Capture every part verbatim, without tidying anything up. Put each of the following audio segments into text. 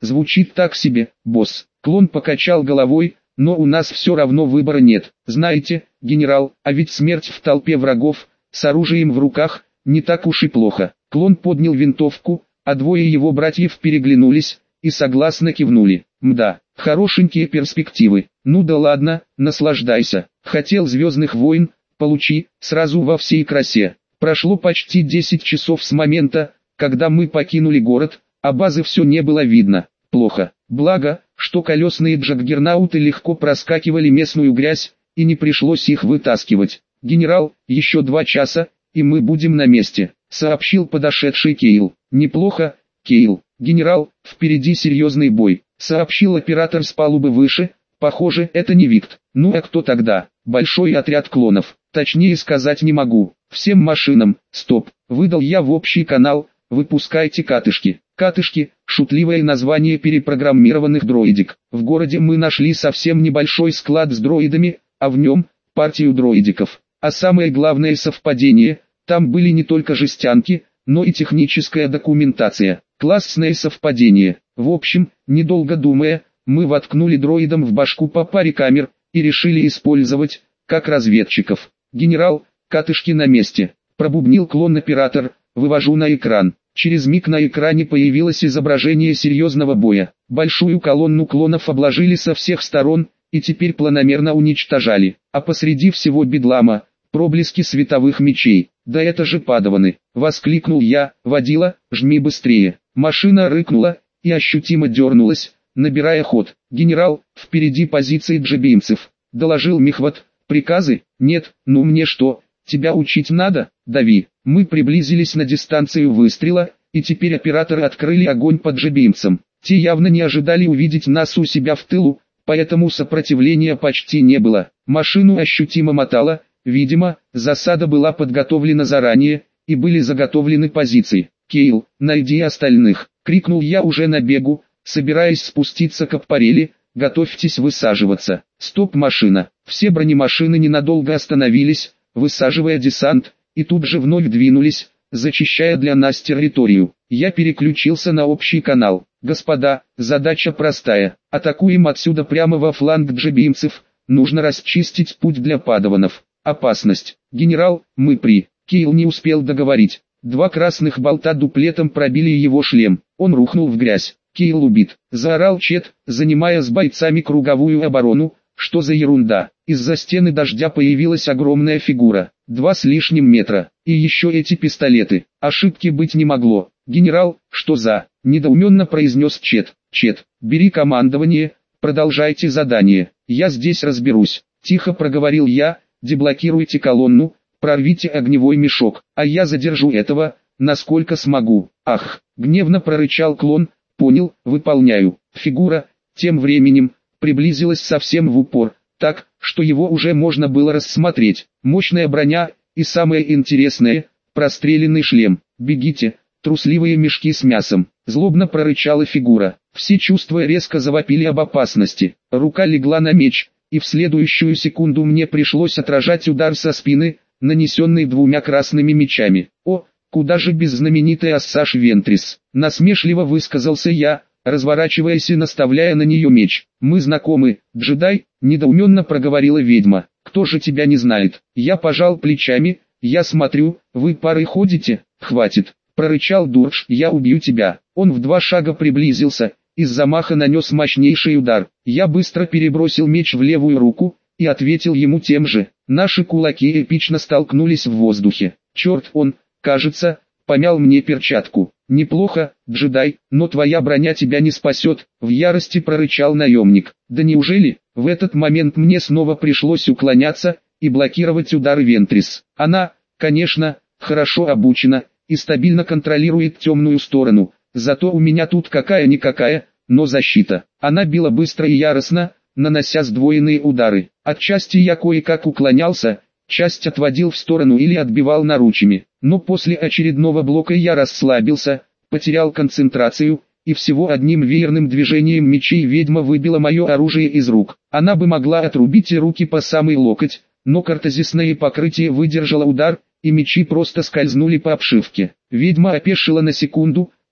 Звучит так себе, босс. Клон покачал головой, но у нас все равно выбора нет. Знаете, генерал, а ведь смерть в толпе врагов, с оружием в руках, не так уж и плохо. Клон поднял винтовку, а двое его братьев переглянулись и согласно кивнули. Мда, хорошенькие перспективы. Ну да ладно, наслаждайся. Хотел Звездных войн, получи, сразу во всей красе. Прошло почти десять часов с момента, когда мы покинули город, а базы все не было видно. Плохо. Благо, что колесные джаггернауты легко проскакивали местную грязь, и не пришлось их вытаскивать. «Генерал, еще два часа, и мы будем на месте», — сообщил подошедший Кейл. «Неплохо, Кейл. Генерал, впереди серьезный бой», — сообщил оператор с палубы выше. «Похоже, это не Викт. Ну а кто тогда?» «Большой отряд клонов. Точнее сказать не могу. Всем машинам. Стоп», — выдал я в общий канал. «Выпускайте катышки». Катышки – шутливое название перепрограммированных дроидик. В городе мы нашли совсем небольшой склад с дроидами, а в нем – партию дроидиков. А самое главное совпадение – там были не только жестянки, но и техническая документация. Классное совпадение. В общем, недолго думая, мы воткнули дроидам в башку по паре камер и решили использовать, как разведчиков. «Генерал, катышки на месте», – пробубнил клон-оператор, вывожу на экран. Через миг на экране появилось изображение серьезного боя. Большую колонну клонов обложили со всех сторон, и теперь планомерно уничтожали. А посреди всего бедлама, проблески световых мечей. «Да это же падаваны!» — воскликнул я. «Водила, жми быстрее!» Машина рыкнула и ощутимо дернулась, набирая ход. «Генерал, впереди позиции джебимцев», — доложил Мехват. «Приказы? Нет, ну мне что, тебя учить надо? Дави!» Мы приблизились на дистанцию выстрела, и теперь операторы открыли огонь по джебимцам. Те явно не ожидали увидеть нас у себя в тылу, поэтому сопротивления почти не было. Машину ощутимо мотало, видимо, засада была подготовлена заранее, и были заготовлены позиции. «Кейл, найди остальных!» — крикнул я уже на бегу, собираясь спуститься к аппарели. «Готовьтесь высаживаться!» Стоп, машина! Все бронемашины ненадолго остановились, высаживая десант, и тут же вновь двинулись, зачищая для нас территорию. Я переключился на общий канал. «Господа, задача простая. Атакуем отсюда прямо во фланг джебимцев. Нужно расчистить путь для падаванов. Опасность. Генерал, мы при...» Кейл не успел договорить. Два красных болта дуплетом пробили его шлем. Он рухнул в грязь. «Кейл убит», — заорал Чет, занимая с бойцами круговую оборону. «Что за ерунда?» Из-за стены дождя появилась огромная фигура, два с лишним метра, и еще эти пистолеты. Ошибки быть не могло. «Генерал, что за?» — недоуменно произнес Чет. «Чет, бери командование, продолжайте задание, я здесь разберусь», — тихо проговорил я. «Деблокируйте колонну, прорвите огневой мешок, а я задержу этого, насколько смогу». «Ах!» — гневно прорычал клон. «Понял, выполняю». Фигура, тем временем, приблизилась совсем в упор, так, что его уже можно было рассмотреть. Мощная броня, и самое интересное, простреленный шлем. «Бегите, трусливые мешки с мясом», — злобно прорычала фигура. Все чувства резко завопили об опасности. Рука легла на меч, и в следующую секунду мне пришлось отражать удар со спины, нанесенный двумя красными мечами. «О, куда же без знаменитой Ассаш Вентрис», — насмешливо высказался я, разворачиваясь и наставляя на нее меч. «Мы знакомы, джедай», — недоуменно проговорила ведьма. «Кто же тебя не знает?» Я пожал плечами. «Я смотрю, вы парой ходите». «Хватит», — прорычал Дурш. «Я убью тебя». Он в два шага приблизился, и с замаха нанес мощнейший удар. Я быстро перебросил меч в левую руку, и ответил ему тем же. Наши кулаки эпично столкнулись в воздухе. «Черт, он, кажется, помял мне перчатку». «Неплохо, джедай, но твоя броня тебя не спасет», — в ярости прорычал наемник. «Да неужели?» В этот момент мне снова пришлось уклоняться и блокировать удары Вентрис. Она, конечно, хорошо обучена и стабильно контролирует темную сторону, зато у меня тут какая-никакая, но защита. Она била быстро и яростно, нанося сдвоенные удары. Отчасти я кое-как уклонялся, часть отводил в сторону или отбивал наручами. Но после очередного блока я расслабился, потерял концентрацию, и всего одним веерным движением мечей ведьма выбила мое оружие из рук. Она бы могла отрубить и руки по самый локоть, но картезисное покрытие выдержало удар, и мечи просто скользнули по обшивке. Ведьма опешила на секунду,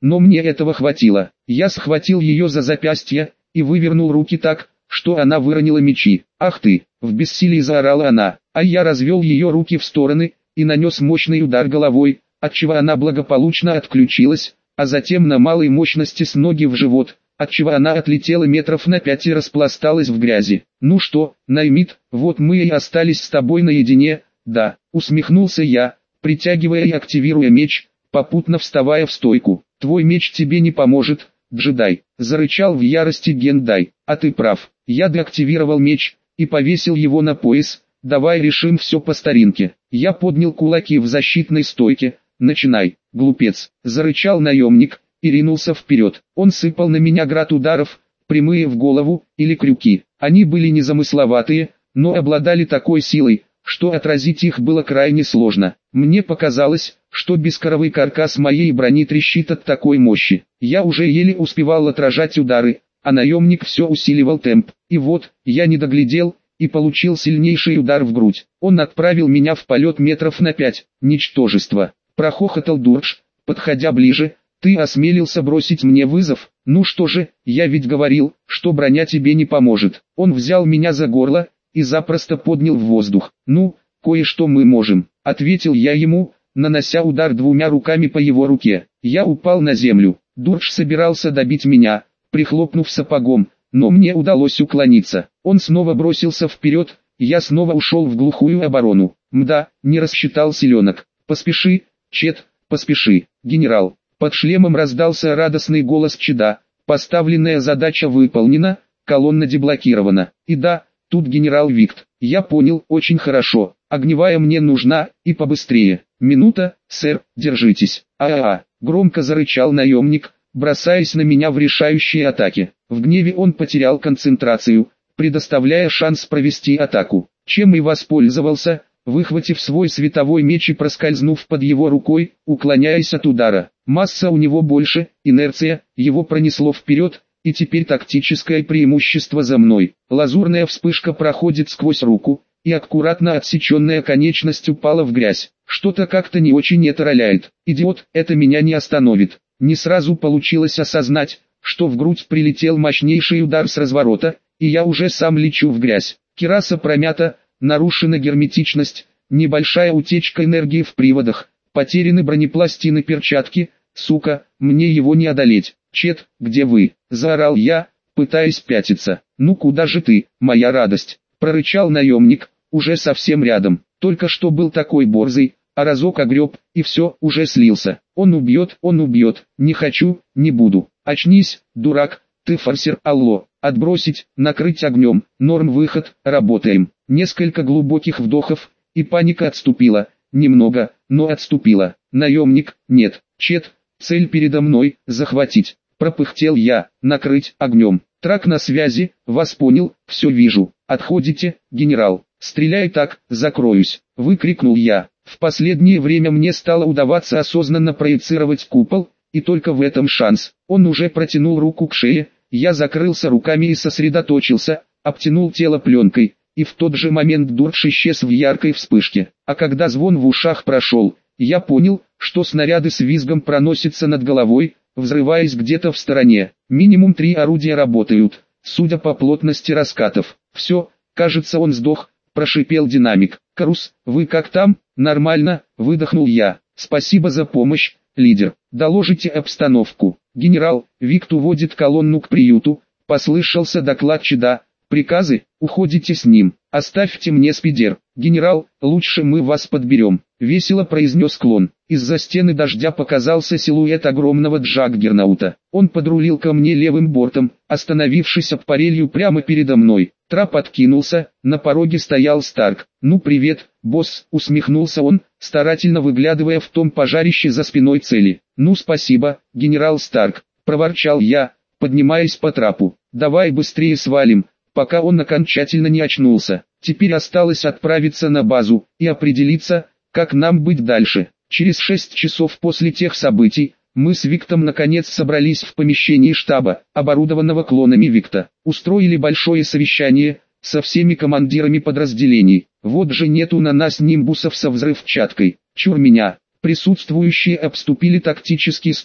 но мне этого хватило. Я схватил ее за запястье и вывернул руки так, что она выронила мечи. «Ах ты!» — в бессилии заорала она, а я развел ее руки в стороны и нанес мощный удар головой, отчего она благополучно отключилась, а затем на малой мощности с ноги в живот, отчего она отлетела метров на пять и распласталась в грязи. «Ну что, Наймит, вот мы и остались с тобой наедине, да», — усмехнулся я, притягивая и активируя меч, попутно вставая в стойку. «Твой меч тебе не поможет, джедай», — зарычал в ярости Гендай. «А ты прав, я деактивировал меч и повесил его на пояс, давай решим все по старинке». Я поднял кулаки в защитной стойке. «Начинай, глупец», — зарычал наемник и ринулся вперед. Он сыпал на меня град ударов, прямые в голову или крюки. Они были незамысловатые, но обладали такой силой, что отразить их было крайне сложно. Мне показалось, что бескоровый каркас моей брони трещит от такой мощи. Я уже еле успевал отражать удары, а наемник все усиливал темп. И вот, я не доглядел и получил сильнейший удар в грудь. Он отправил меня в полет метров на пять. «Ничтожество!» — прохохотал Дурдж, подходя ближе. «Ты осмелился бросить мне вызов? Ну что же, я ведь говорил, что броня тебе не поможет». Он взял меня за горло и запросто поднял в воздух. «Ну, кое-что мы можем», — ответил я ему, нанося удар двумя руками по его руке. Я упал на землю. Дурдж собирался добить меня, прихлопнув сапогом, но мне удалось уклониться. Он снова бросился вперед, я снова ушел в глухую оборону. Мда, не рассчитал селенок. «Поспеши, Чет, поспеши, генерал». Под шлемом раздался радостный голос Чеда. «Поставленная задача выполнена, колонна деблокирована». И да, тут генерал Викт. Я понял, очень хорошо. Огневая мне нужна, и побыстрее. «Минута, сэр, держитесь». «А-а-а», громко зарычал наемник, бросаясь на меня в решающие атаки. В гневе он потерял концентрацию, предоставляя шанс провести атаку. Чем и воспользовался, выхватив свой световой меч и проскользнув под его рукой, уклоняясь от удара. Масса у него больше, инерция, его пронесло вперед, и теперь тактическое преимущество за мной. Лазурная вспышка проходит сквозь руку, и аккуратно отсеченная конечность упала в грязь. Что-то как-то не очень это роляет. Идиот, это меня не остановит. Не сразу получилось осознать, что в грудь прилетел мощнейший удар с разворота, и я уже сам лечу в грязь. Кираса промята, нарушена герметичность, небольшая утечка энергии в приводах, потеряны бронепластины перчатки, сука, мне его не одолеть. «Чет, где вы?» – заорал я, пытаясь пятиться. «Ну куда же ты, моя радость?» – прорычал наемник, уже совсем рядом. Только что был такой борзый, а разок огреб, и все, уже слился. «Он убьет, он убьет, не хочу, не буду». «Очнись, дурак, ты форсер, алло, отбросить, накрыть огнем, норм выход, работаем». Несколько глубоких вдохов, и паника отступила, немного, но отступила. «Наемник, нет, Чет, цель передо мной, захватить». Пропыхтел я, накрыть огнем. «Трак на связи, вас понял, все вижу. Отходите, генерал, стреляй так, закроюсь», — выкрикнул я. В последнее время мне стало удаваться осознанно проецировать купол, и только в этом шанс. Он уже протянул руку к шее, я закрылся руками и сосредоточился, обтянул тело пленкой, и в тот же момент Дурдж исчез в яркой вспышке. А когда звон в ушах прошел, я понял, что снаряды с визгом проносятся над головой, взрываясь где-то в стороне. Минимум три орудия работают, судя по плотности раскатов. «Все, кажется, он сдох», — прошипел динамик. «Карус, вы как там?» «Нормально», — выдохнул я. «Спасибо за помощь, лидер. Доложите обстановку». «Генерал, Викт уводит колонну к приюту», — послышался доклад Чеда. «Приказы, уходите с ним. Оставьте мне спидер. Генерал, лучше мы вас подберем», — весело произнес клон. Из-за стены дождя показался силуэт огромного Джаггернаута. Он подрулил ко мне левым бортом, остановившись об парелью прямо передо мной. Трап откинулся, на пороге стоял Старк. «Ну привет, босс», — усмехнулся он, старательно выглядывая в том пожарище за спиной цели. «Ну спасибо, генерал Старк», — проворчал я, поднимаясь по трапу. «Давай быстрее свалим, пока он окончательно не очнулся. Теперь осталось отправиться на базу и определиться, как нам быть дальше». Через шесть часов после тех событий, мы с Виктом наконец собрались в помещении штаба, оборудованного клонами Викта. Устроили большое совещание со всеми командирами подразделений. Вот же нету на нас нимбусов со взрывчаткой. Чур меня. Присутствующие обступили тактический стол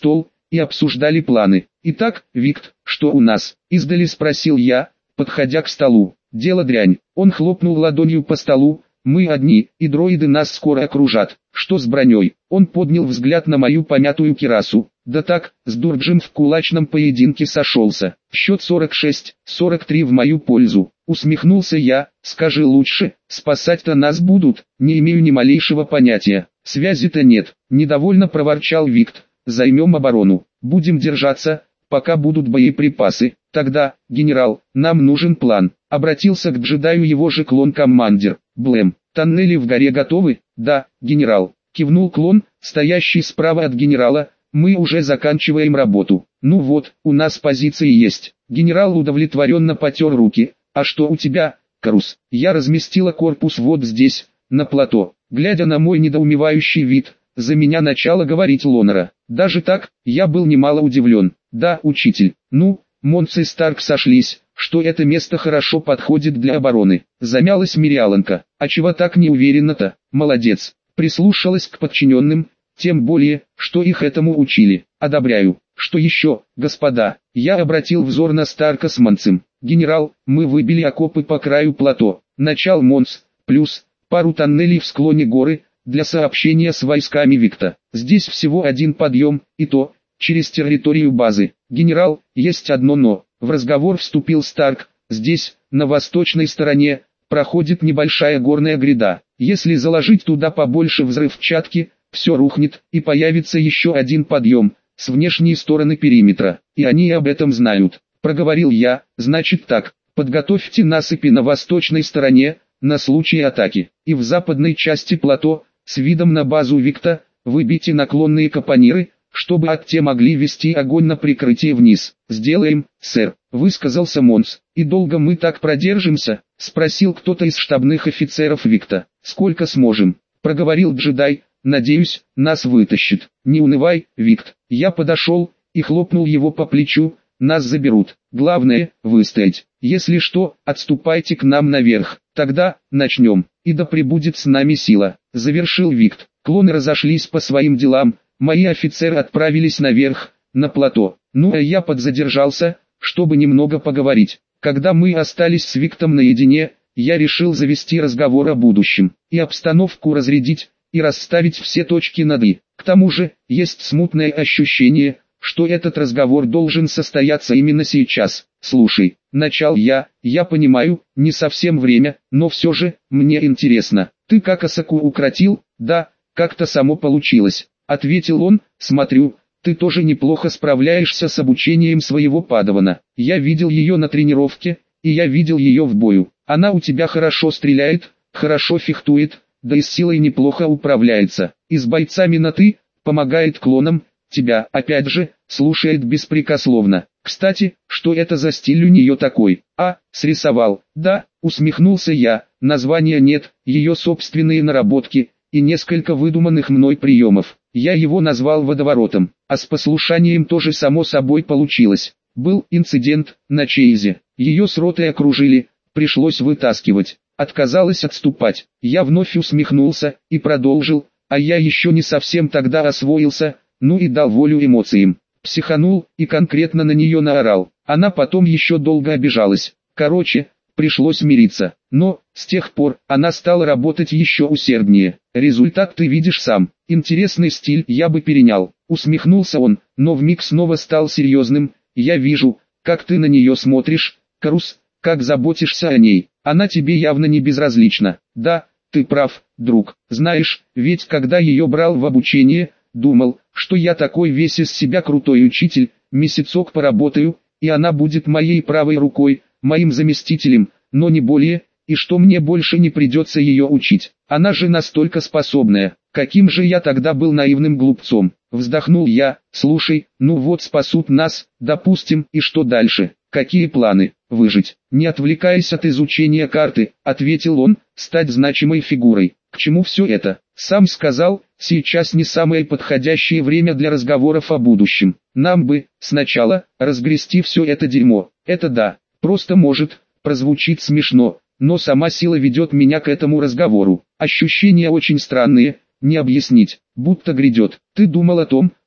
и обсуждали планы. «Итак, Викт, что у нас?» – издали спросил я, подходя к столу. «Дело дрянь». Он хлопнул ладонью по столу. «Мы одни, и дроиды нас скоро окружат. Что с броней?» Он поднял взгляд на мою помятую кирасу. «Да так, с Дурджем в кулачном поединке сошелся. Счет сорок шесть сорок три в мою пользу». Усмехнулся я. «Скажи лучше, спасать-то нас будут?» «Не имею ни малейшего понятия. Связи-то нет». Недовольно проворчал Викт. «Займем оборону. Будем держаться, пока будут боеприпасы. Тогда, генерал, нам нужен план». Обратился к джедаю его же клон-командир. «Блэм, тоннели в горе готовы?» «Да, генерал», кивнул клон, стоящий справа от генерала. «Мы уже заканчиваем работу». «Ну вот, у нас позиции есть». Генерал удовлетворенно потер руки. «А что у тебя, Карус?» «Я разместила корпус вот здесь, на плато». Глядя на мой недоумевающий вид, за меня начало говорить Лонера. Даже так, я был немало удивлен. «Да, учитель. Ну, Монс и Старк сошлись, что это место хорошо подходит для обороны». Замялась Мириаланка. «А чего так не уверенно-то?» «Молодец». Прислушалась к подчиненным, тем более, что их этому учили. «Одобряю». «Что еще, господа?» Я обратил взор на Старка с Монсом. «Генерал, мы выбили окопы по краю плато. Начал Монс, плюс пару тоннелей в склоне горы, для сообщения с войсками Викта. Здесь всего один подъем, и то, через территорию базы». «Генерал, есть одно но». В разговор вступил Старк. «Здесь, на восточной стороне, проходит небольшая горная гряда. Если заложить туда побольше взрывчатки, все рухнет, и появится еще один подъем, с внешней стороны периметра. И они об этом знают». Проговорил я. «Значит так, подготовьте насыпи на восточной стороне, на случай атаки, и в западной части плато, с видом на базу Викта, выбейте наклонные капониры, чтобы от те могли вести огонь на прикрытие вниз». «Сделаем, сэр», высказался Монс. «И долго мы так продержимся?» спросил кто-то из штабных офицеров Викта. «Сколько сможем», проговорил джедай. «Надеюсь, нас вытащит». «Не унывай, Викт». Я подошел и хлопнул его по плечу. «Нас заберут. Главное, выстоять. Если что, отступайте к нам наверх. Тогда, начнем. И да пребудет с нами сила», завершил Викт. Клоны разошлись по своим делам. Мои офицеры отправились наверх, на плато. Ну а я подзадержался, чтобы немного поговорить. Когда мы остались с Виктом наедине, я решил завести разговор о будущем, и обстановку разрядить, и расставить все точки над «и». К тому же, есть смутное ощущение, что этот разговор должен состояться именно сейчас. «Слушай», начал я, «я понимаю, не совсем время, но все же, мне интересно. Ты как Асаку укротил?» «Да, как-то само получилось», ответил он. «Смотрю, ты тоже неплохо справляешься с обучением своего падавана. Я видел ее на тренировке, и я видел ее в бою. Она у тебя хорошо стреляет, хорошо фехтует, да и с силой неплохо управляется. И с бойцами на «ты», помогает клонам, тебя, опять же, слушает беспрекословно. Кстати, что это за стиль у нее такой?» «А, срисовал». «Да», усмехнулся я, названия нет, ее собственные наработки, и несколько выдуманных мной приемов. Я его назвал водоворотом, а с послушанием тоже само собой получилось. Был инцидент на Чейзе. Ее с ротой окружили, пришлось вытаскивать. Отказалась отступать. Я вновь усмехнулся и продолжил, а я еще не совсем тогда освоился, ну и дал волю эмоциям. Психанул и конкретно на нее наорал. Она потом еще долго обижалась. Короче, пришлось мириться. Но, с тех пор, она стала работать еще усерднее. Результат ты видишь сам. Интересный стиль я бы перенял. Усмехнулся он, но вмиг снова стал серьезным. Я вижу, как ты на нее смотришь, Карус, как заботишься о ней. Она тебе явно не безразлична. Да, ты прав, друг. Знаешь, ведь когда ее брал в обучение, думал, что я такой весь из себя крутой учитель, месяцок поработаю, и она будет моей правой рукой, моим заместителем, но не более, и что мне больше не придется ее учить. Она же настолько способная. Каким же я тогда был наивным глупцом. Вздохнул я. Слушай, ну вот спасут нас, допустим, и что дальше? Какие планы? Выжить. Не отвлекаясь от изучения карты, ответил он, стать значимой фигурой. К чему все это? Сам сказал, сейчас не самое подходящее время для разговоров о будущем. Нам бы, сначала, разгрести все это дерьмо. Это да, просто может, прозвучит смешно, но сама сила ведет меня к этому разговору. Ощущения очень странные, не объяснить, будто грядет. Ты думал о том,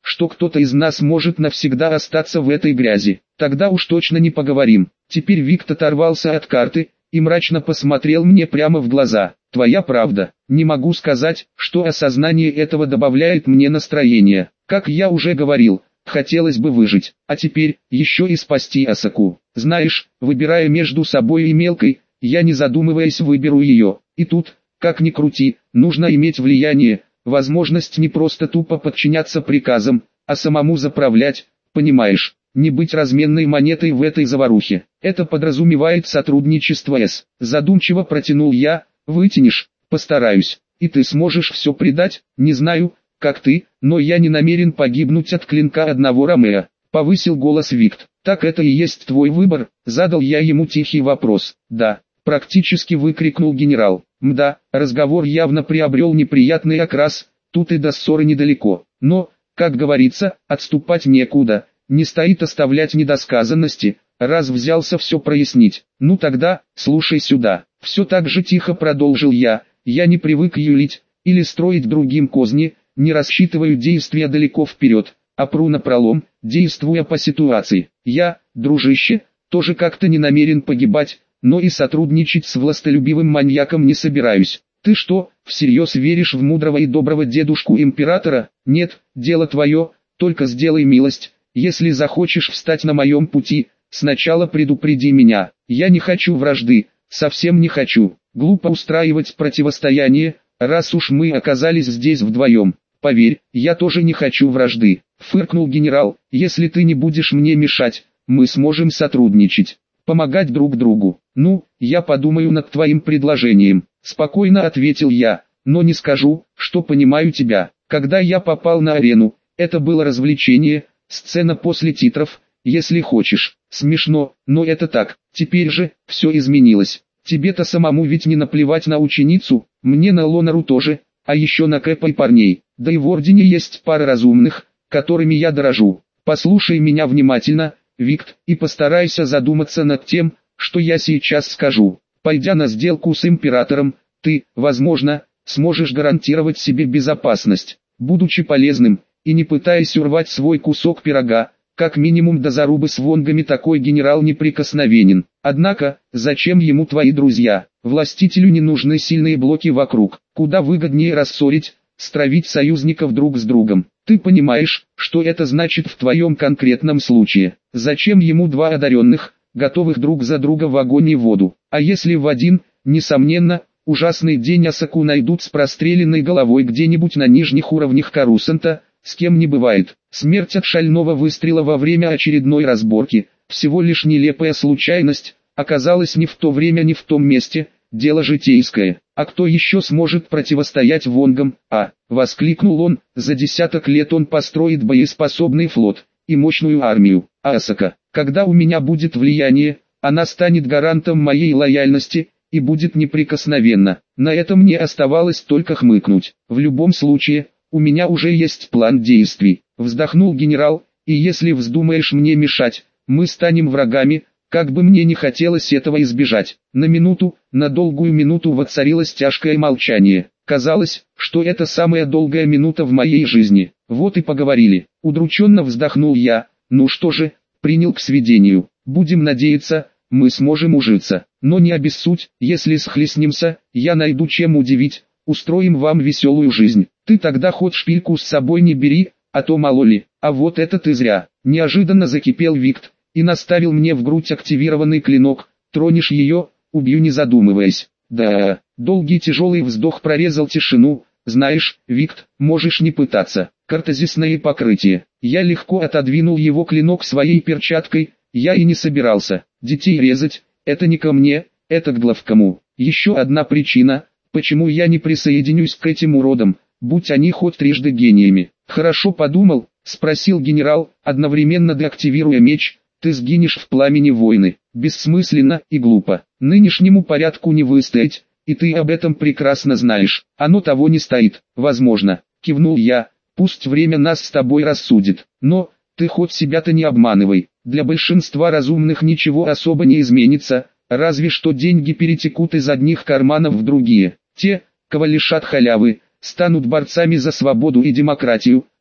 что кто-то из нас может навсегда остаться в этой грязи. Тогда уж точно не поговорим. Теперь Виктор оторвался от карты и мрачно посмотрел мне прямо в глаза. Твоя правда. Не могу сказать, что осознание этого добавляет мне настроение. Как я уже говорил, хотелось бы выжить, а теперь еще и спасти Асаку. Знаешь, выбирая между собой и Мелкой, я не задумываясь выберу ее. И тут, как ни крути, нужно иметь влияние, возможность не просто тупо подчиняться приказам, а самому заправлять, понимаешь, не быть разменной монетой в этой заварухе. Это подразумевает сотрудничество с. Задумчиво протянул я, вытянешь, постараюсь, и ты сможешь все предать, не знаю, как ты, но я не намерен погибнуть от клинка одного Ромео. Повысил голос Викт. Так это и есть твой выбор, задал я ему тихий вопрос. Да, практически выкрикнул генерал. Мда, разговор явно приобрел неприятный окрас, тут и до ссоры недалеко. Но, как говорится, отступать некуда, не стоит оставлять недосказанности, раз взялся все прояснить. Ну тогда, слушай сюда. Все так же тихо продолжил я, я не привык юлить, или строить другим козни, не рассчитываю действия далеко вперед, а пру напролом, действуя по ситуации. Я, дружище, тоже как-то не намерен погибать, но и сотрудничать с властолюбивым маньяком не собираюсь. Ты что, всерьез веришь в мудрого и доброго дедушку императора? Нет, дело твое, только сделай милость, если захочешь встать на моем пути, сначала предупреди меня. Я не хочу вражды, совсем не хочу. Глупо устраивать противостояние, раз уж мы оказались здесь вдвоем. Поверь, я тоже не хочу вражды. Фыркнул генерал, если ты не будешь мне мешать, мы сможем сотрудничать, помогать друг другу. Ну, я подумаю над твоим предложением, спокойно ответил я, но не скажу, что понимаю тебя. Когда я попал на арену, это было развлечение, сцена после титров, если хочешь. Смешно, но это так. Теперь же, все изменилось. Тебе-то самому ведь не наплевать на ученицу, мне на Лонару тоже, а еще на Кэпа и парней. Да и в Ордене есть пара разумных, которыми я дорожу. Послушай меня внимательно, Викт, и постарайся задуматься над тем, что я сейчас скажу. Пойдя на сделку с Императором, ты, возможно, сможешь гарантировать себе безопасность, будучи полезным, и не пытаясь урвать свой кусок пирога. Как минимум до зарубы с вонгами такой генерал неприкосновенен. Однако, зачем ему твои друзья? Властителю не нужны сильные блоки вокруг. Куда выгоднее рассорить, стравить союзников друг с другом. Ты понимаешь, что это значит в твоем конкретном случае? Зачем ему два одаренных, готовых друг за друга в огонь и воду? А если в один, несомненно, ужасный день Асаку найдут с простреленной головой где-нибудь на нижних уровнях Карусанта, с кем не бывает. Смерть от шального выстрела во время очередной разборки, всего лишь нелепая случайность, оказалась ни в то время, ни в том месте, дело житейское. А кто еще сможет противостоять вонгам? А, воскликнул он, за десяток лет он построит боеспособный флот и мощную армию. А Асака, когда у меня будет влияние, она станет гарантом моей лояльности и будет неприкосновенна. На это мне оставалось только хмыкнуть. В любом случае, у меня уже есть план действий, вздохнул генерал, и если вздумаешь мне мешать, мы станем врагами, как бы мне не хотелось этого избежать. На минуту, на долгую минуту воцарилось тяжкое молчание. Казалось, что это самая долгая минута в моей жизни. Вот и поговорили. Удрученно вздохнул я. Ну что же, принял к сведению. Будем надеяться, мы сможем ужиться. Но не обессудь, если схлестнемся, я найду чем удивить. Устроим вам веселую жизнь. Ты тогда хоть шпильку с собой не бери, а то мало ли. А вот это ты зря. Неожиданно закипел Викт и наставил мне в грудь активированный клинок. Тронешь ее, убью не задумываясь. Да, долгий тяжелый вздох прорезал тишину. Знаешь, Викт, можешь не пытаться. Картезисное покрытие. Я легко отодвинул его клинок своей перчаткой. Я и не собирался. Детей резать, это не ко мне, это к главкому. Еще одна причина, почему я не присоединюсь к этим уродам, будь они хоть трижды гениями. Хорошо подумал, спросил генерал, одновременно деактивируя меч. Ты сгинешь в пламени войны. Бессмысленно и глупо. Нынешнему порядку не выстоять, и ты об этом прекрасно знаешь. Оно того не стоит. Возможно, кивнул я, пусть время нас с тобой рассудит. Но, ты хоть себя-то не обманывай. Для большинства разумных ничего особо не изменится, разве что деньги перетекут из одних карманов в другие. Те, кого лишат халявы, станут борцами за свободу и демократию,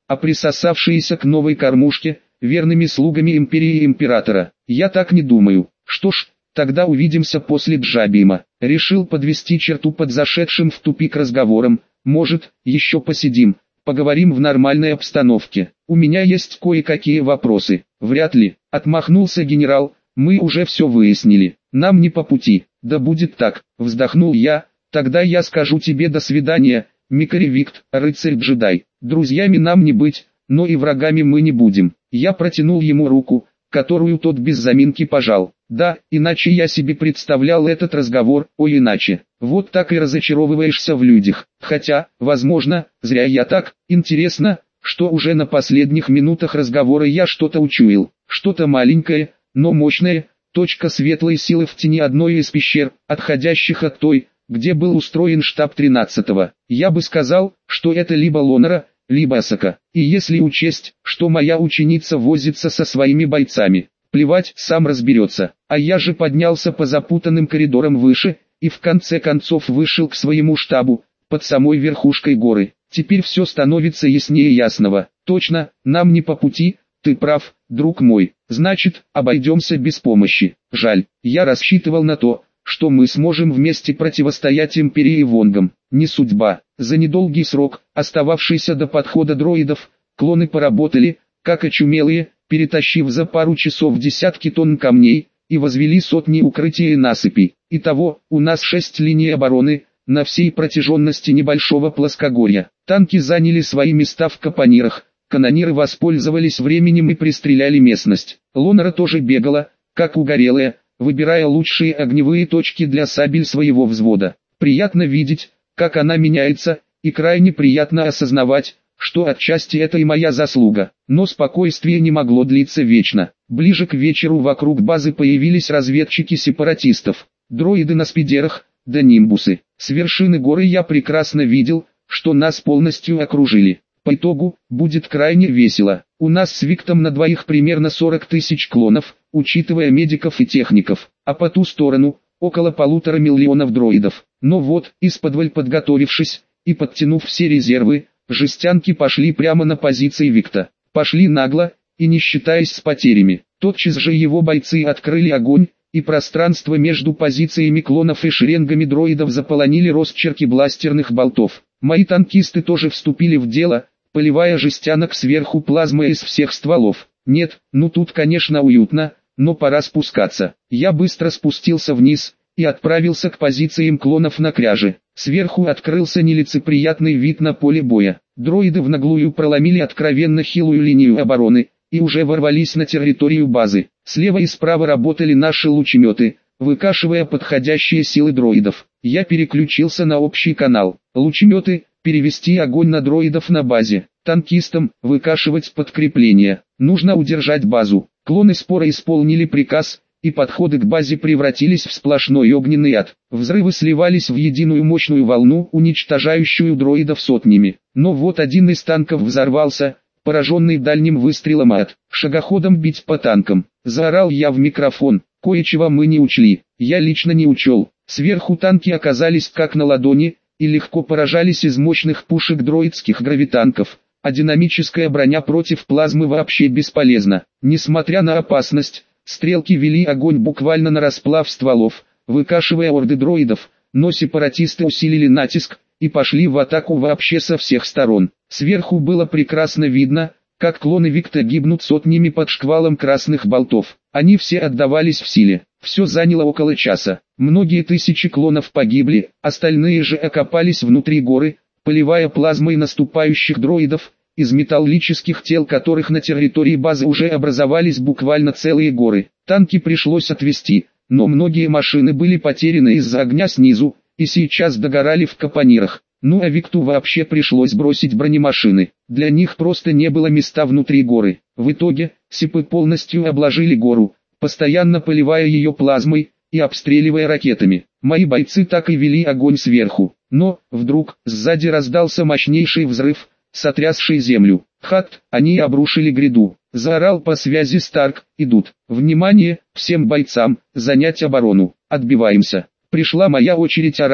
а присосавшиеся к новой кормушке, верными слугами империи и императора. Я так не думаю. Что ж, тогда увидимся после Джабима. Решил подвести черту под зашедшим в тупик разговором. Может, еще посидим, поговорим в нормальной обстановке. У меня есть кое-какие вопросы. Вряд ли, отмахнулся генерал, мы уже все выяснили. Нам не по пути. Да будет так, вздохнул я. Тогда я скажу тебе до свидания, Микари Викт, рыцарь-джедай. Друзьями нам не быть, но и врагами мы не будем. Я протянул ему руку, которую тот без заминки пожал. Да, иначе я себе представлял этот разговор, ой иначе. Вот так и разочаровываешься в людях. Хотя, возможно, зря я так. Интересно, что уже на последних минутах разговора я что-то учуял. Что-то маленькое, но мощное. Точка светлой силы в тени одной из пещер, отходящих от той, где был устроен штаб тринадцатого. Я бы сказал, что это либо Лонера, либо Асака. И если учесть, что моя ученица возится со своими бойцами, плевать, сам разберется. А я же поднялся по запутанным коридорам выше, и в конце концов вышел к своему штабу, под самой верхушкой горы. Теперь все становится яснее ясного. Точно, нам не по пути, ты прав, друг мой. Значит, обойдемся без помощи. Жаль, я рассчитывал на то, что мы сможем вместе противостоять империи Вонгам. Не судьба. За недолгий срок, остававшийся до подхода дроидов, клоны поработали, как очумелые, перетащив за пару часов десятки тонн камней, и возвели сотни укрытий и насыпей. Итого, у нас шесть линий обороны, на всей протяженности небольшого плоскогорья. Танки заняли свои места в капонирах, канониры воспользовались временем и пристреляли местность. Лонера тоже бегала, как угорелая, выбирая лучшие огневые точки для сабель своего взвода. Приятно видеть, как она меняется, и крайне приятно осознавать, что отчасти это и моя заслуга. Но спокойствие не могло длиться вечно. Ближе к вечеру вокруг базы появились разведчики сепаратистов, дроиды на спидерах, да нимбусы. С вершины горы я прекрасно видел, что нас полностью окружили. По итогу, будет крайне весело. У нас с Виктом на двоих примерно сорок тысяч клонов, учитывая медиков и техников, а по ту сторону, около полутора миллионов дроидов. Но вот, исподволь подготовившись, и подтянув все резервы, жестянки пошли прямо на позиции Викта. Пошли нагло, и не считаясь с потерями. Тотчас же его бойцы открыли огонь, и пространство между позициями клонов и шеренгами дроидов заполонили росчерки бластерных болтов. Мои танкисты тоже вступили в дело, поливая жестянок сверху плазмой из всех стволов. Нет, ну тут конечно уютно, но пора спускаться. Я быстро спустился вниз, и отправился к позициям клонов на кряже. Сверху открылся нелицеприятный вид на поле боя. Дроиды в наглую проломили откровенно хилую линию обороны, и уже ворвались на территорию базы. Слева и справа работали наши лучеметы, выкашивая подходящие силы дроидов. Я переключился на общий канал. Лучеметы, перевести огонь на дроидов на базе. Танкистам, выкашивать подкрепление. Нужно удержать базу. Клоны споро исполнили приказ, и подходы к базе превратились в сплошной огненный ад. Взрывы сливались в единую мощную волну, уничтожающую дроидов сотнями. Но вот один из танков взорвался, пораженный дальним выстрелом ад. Шагоходом бить по танкам. Заорал я в микрофон. Кое-чего мы не учли. Я лично не учел. Сверху танки оказались как на ладони, и легко поражались из мощных пушек дроидских гравитанков. А динамическая броня против плазмы вообще бесполезна. Несмотря на опасность, стрелки вели огонь буквально на расплав стволов, выкашивая орды дроидов, но сепаратисты усилили натиск, и пошли в атаку вообще со всех сторон. Сверху было прекрасно видно, как клоны Викта гибнут сотнями под шквалом красных болтов. Они все отдавались в силе. Все заняло около часа. Многие тысячи клонов погибли, остальные же окопались внутри горы, поливая плазмой наступающих дроидов, из металлических тел которых на территории базы уже образовались буквально целые горы. Танки пришлось отвести, но многие машины были потеряны из-за огня снизу, и сейчас догорали в капонирах. Ну а Викту вообще пришлось бросить бронемашины. Для них просто не было места внутри горы. В итоге, сепы полностью обложили гору, постоянно поливая ее плазмой и обстреливая ракетами. Мои бойцы так и вели огонь сверху. Но, вдруг, сзади раздался мощнейший взрыв, сотрясший землю. Хат, они обрушили гряду. Заорал по связи Старк, идут. Внимание, всем бойцам, занять оборону. Отбиваемся. Пришла моя очередь орать.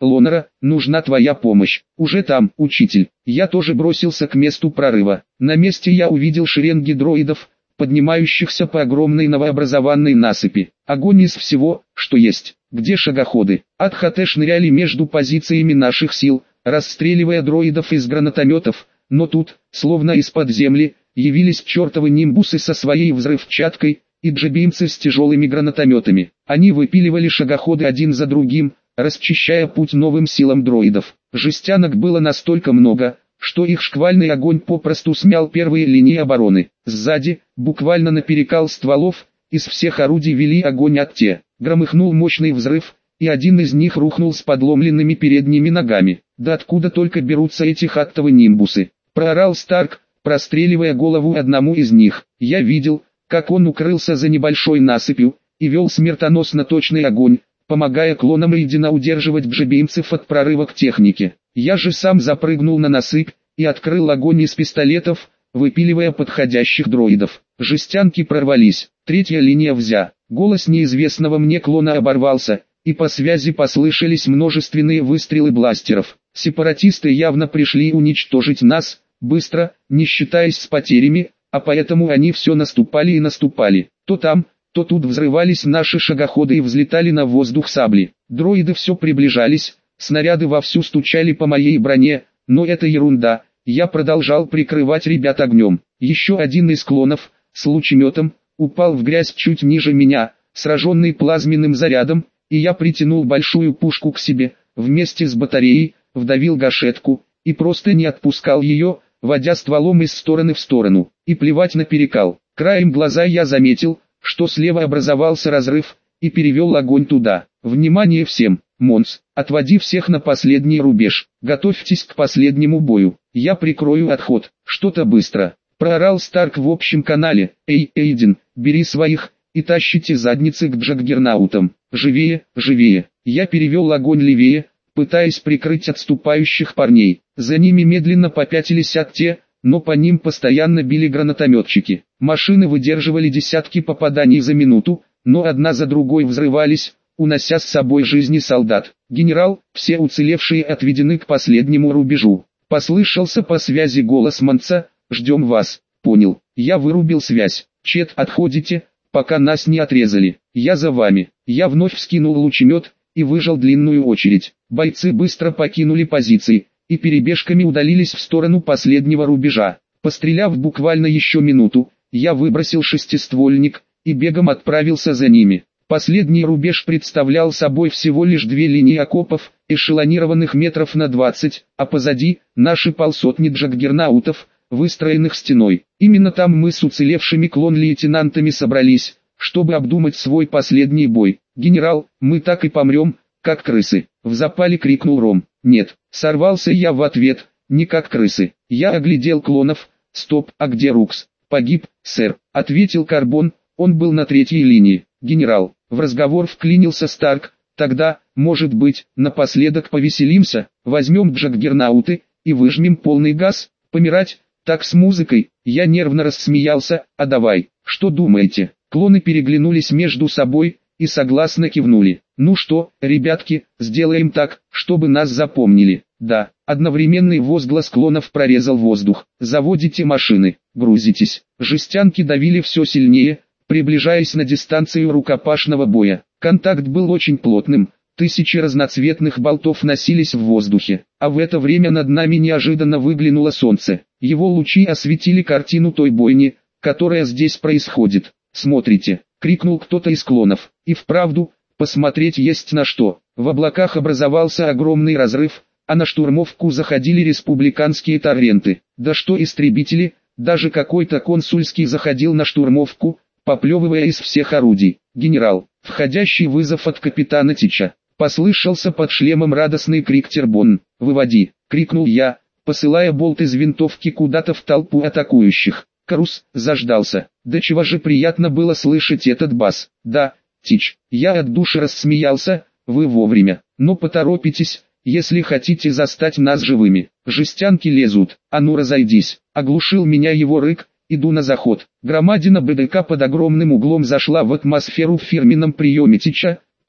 Лонера, нужна твоя помощь. Уже там, учитель. Я тоже бросился к месту прорыва. На месте я увидел шеренги дроидов, поднимающихся по огромной новообразованной насыпи. Огонь из всего, что есть. Где шагоходы? Ат-Хате шныряли между позициями наших сил, расстреливая дроидов из гранатометов, но тут, словно из-под земли, явились чертовы нимбусы со своей взрывчаткой, и джебимцы с тяжелыми гранатометами. Они выпиливали шагоходы один за другим, расчищая путь новым силам дроидов. Жестянок было настолько много, что их шквальный огонь попросту смял первые линии обороны. Сзади, буквально наперекал стволов, из всех орудий вели огонь от те. Громыхнул мощный взрыв, и один из них рухнул с подломленными передними ногами. Да откуда только берутся эти хаттовы нимбусы? Проорал Старк, простреливая голову одному из них. Я видел, как он укрылся за небольшой насыпью, и вел смертоносно точный огонь, помогая клонам Рейдена удерживать джебимцев от прорыва к технике. Я же сам запрыгнул на насыпь, и открыл огонь из пистолетов, выпиливая подходящих дроидов. Жестянки прорвались, третья линия взя. Голос неизвестного мне клона оборвался, и по связи послышались множественные выстрелы бластеров. Сепаратисты явно пришли уничтожить нас, быстро, не считаясь с потерями, а поэтому они все наступали и наступали. То там, то тут взрывались наши шагоходы и взлетали на воздух сабли. Дроиды все приближались, снаряды вовсю стучали по моей броне, но это ерунда, я продолжал прикрывать ребят огнем. Еще один из клонов, с лучеметом, упал в грязь чуть ниже меня, сраженный плазменным зарядом, и я притянул большую пушку к себе, вместе с батареей, вдавил гашетку, и просто не отпускал ее, водя стволом из стороны в сторону, и плевать на перекал. Краем глаза я заметил, что слева образовался разрыв, и перевел огонь туда. Внимание всем, Монс, отводи всех на последний рубеж, готовьтесь к последнему бою, я прикрою отход, что-то быстро. Проорал Старк в общем канале. Эй, Эйден, бери своих, и тащите задницы к джаггернаутам. Живее, живее. Я перевел огонь левее, пытаясь прикрыть отступающих парней. За ними медленно попятились от те, но по ним постоянно били гранатометчики. Машины выдерживали десятки попаданий за минуту, но одна за другой взрывались, унося с собой жизни солдат. Генерал, все уцелевшие отведены к последнему рубежу. Послышался по связи голос Манца. Ждем вас. Понял. Я вырубил связь. Чет, отходите, пока нас не отрезали. Я за вами. Я вновь вскинул лучемет и выжал длинную очередь. Бойцы быстро покинули позиции и перебежками удалились в сторону последнего рубежа. Постреляв буквально еще минуту, я выбросил шестиствольник и бегом отправился за ними. Последний рубеж представлял собой всего лишь две линии окопов, эшелонированных метров на двадцать, а позади наши полсотни джаггернаутов, выстроенных стеной. Именно там мы с уцелевшими клон-лейтенантами собрались, чтобы обдумать свой последний бой. «Генерал, мы так и помрем, как крысы!» В запале крикнул Ром. «Нет», сорвался я в ответ, «не как крысы». Я оглядел клонов. «Стоп, а где Рукс?» «Погиб, сэр», ответил Карбон, он был на третьей линии. «Генерал», в разговор вклинился Старк, «тогда, может быть, напоследок повеселимся, возьмем джаггернауты и выжмем полный газ, помирать?» Так с музыкой, я нервно рассмеялся, а давай, что думаете? Клоны переглянулись между собой и согласно кивнули. Ну что, ребятки, сделаем так, чтобы нас запомнили. Да, одновременный возглас клонов прорезал воздух. Заводите машины, грузитесь. Жестянки давили все сильнее, приближаясь на дистанцию рукопашного боя. Контакт был очень плотным. Тысячи разноцветных болтов носились в воздухе, а в это время над нами неожиданно выглянуло солнце. Его лучи осветили картину той бойни, которая здесь происходит. «Смотрите!» — крикнул кто-то из клонов. И вправду, посмотреть есть на что. В облаках образовался огромный разрыв, а на штурмовку заходили республиканские торренты. Да что истребители, даже какой-то консульский заходил на штурмовку, поплевывая из всех орудий. «Генерал!» — входящий вызов от капитана Тича. Послышался под шлемом радостный крик Тербон. «Выводи!» — крикнул я, посылая болт из винтовки куда-то в толпу атакующих. Карус заждался. Да чего же приятно было слышать этот бас. «Да, Тич!» Я от души рассмеялся, «вы вовремя. Но поторопитесь, если хотите застать нас живыми. Жестянки лезут, а ну разойдись!» Оглушил меня его рык. «Иду на заход». Громадина БДК под огромным углом зашла в атмосферу в фирменном приеме Тича,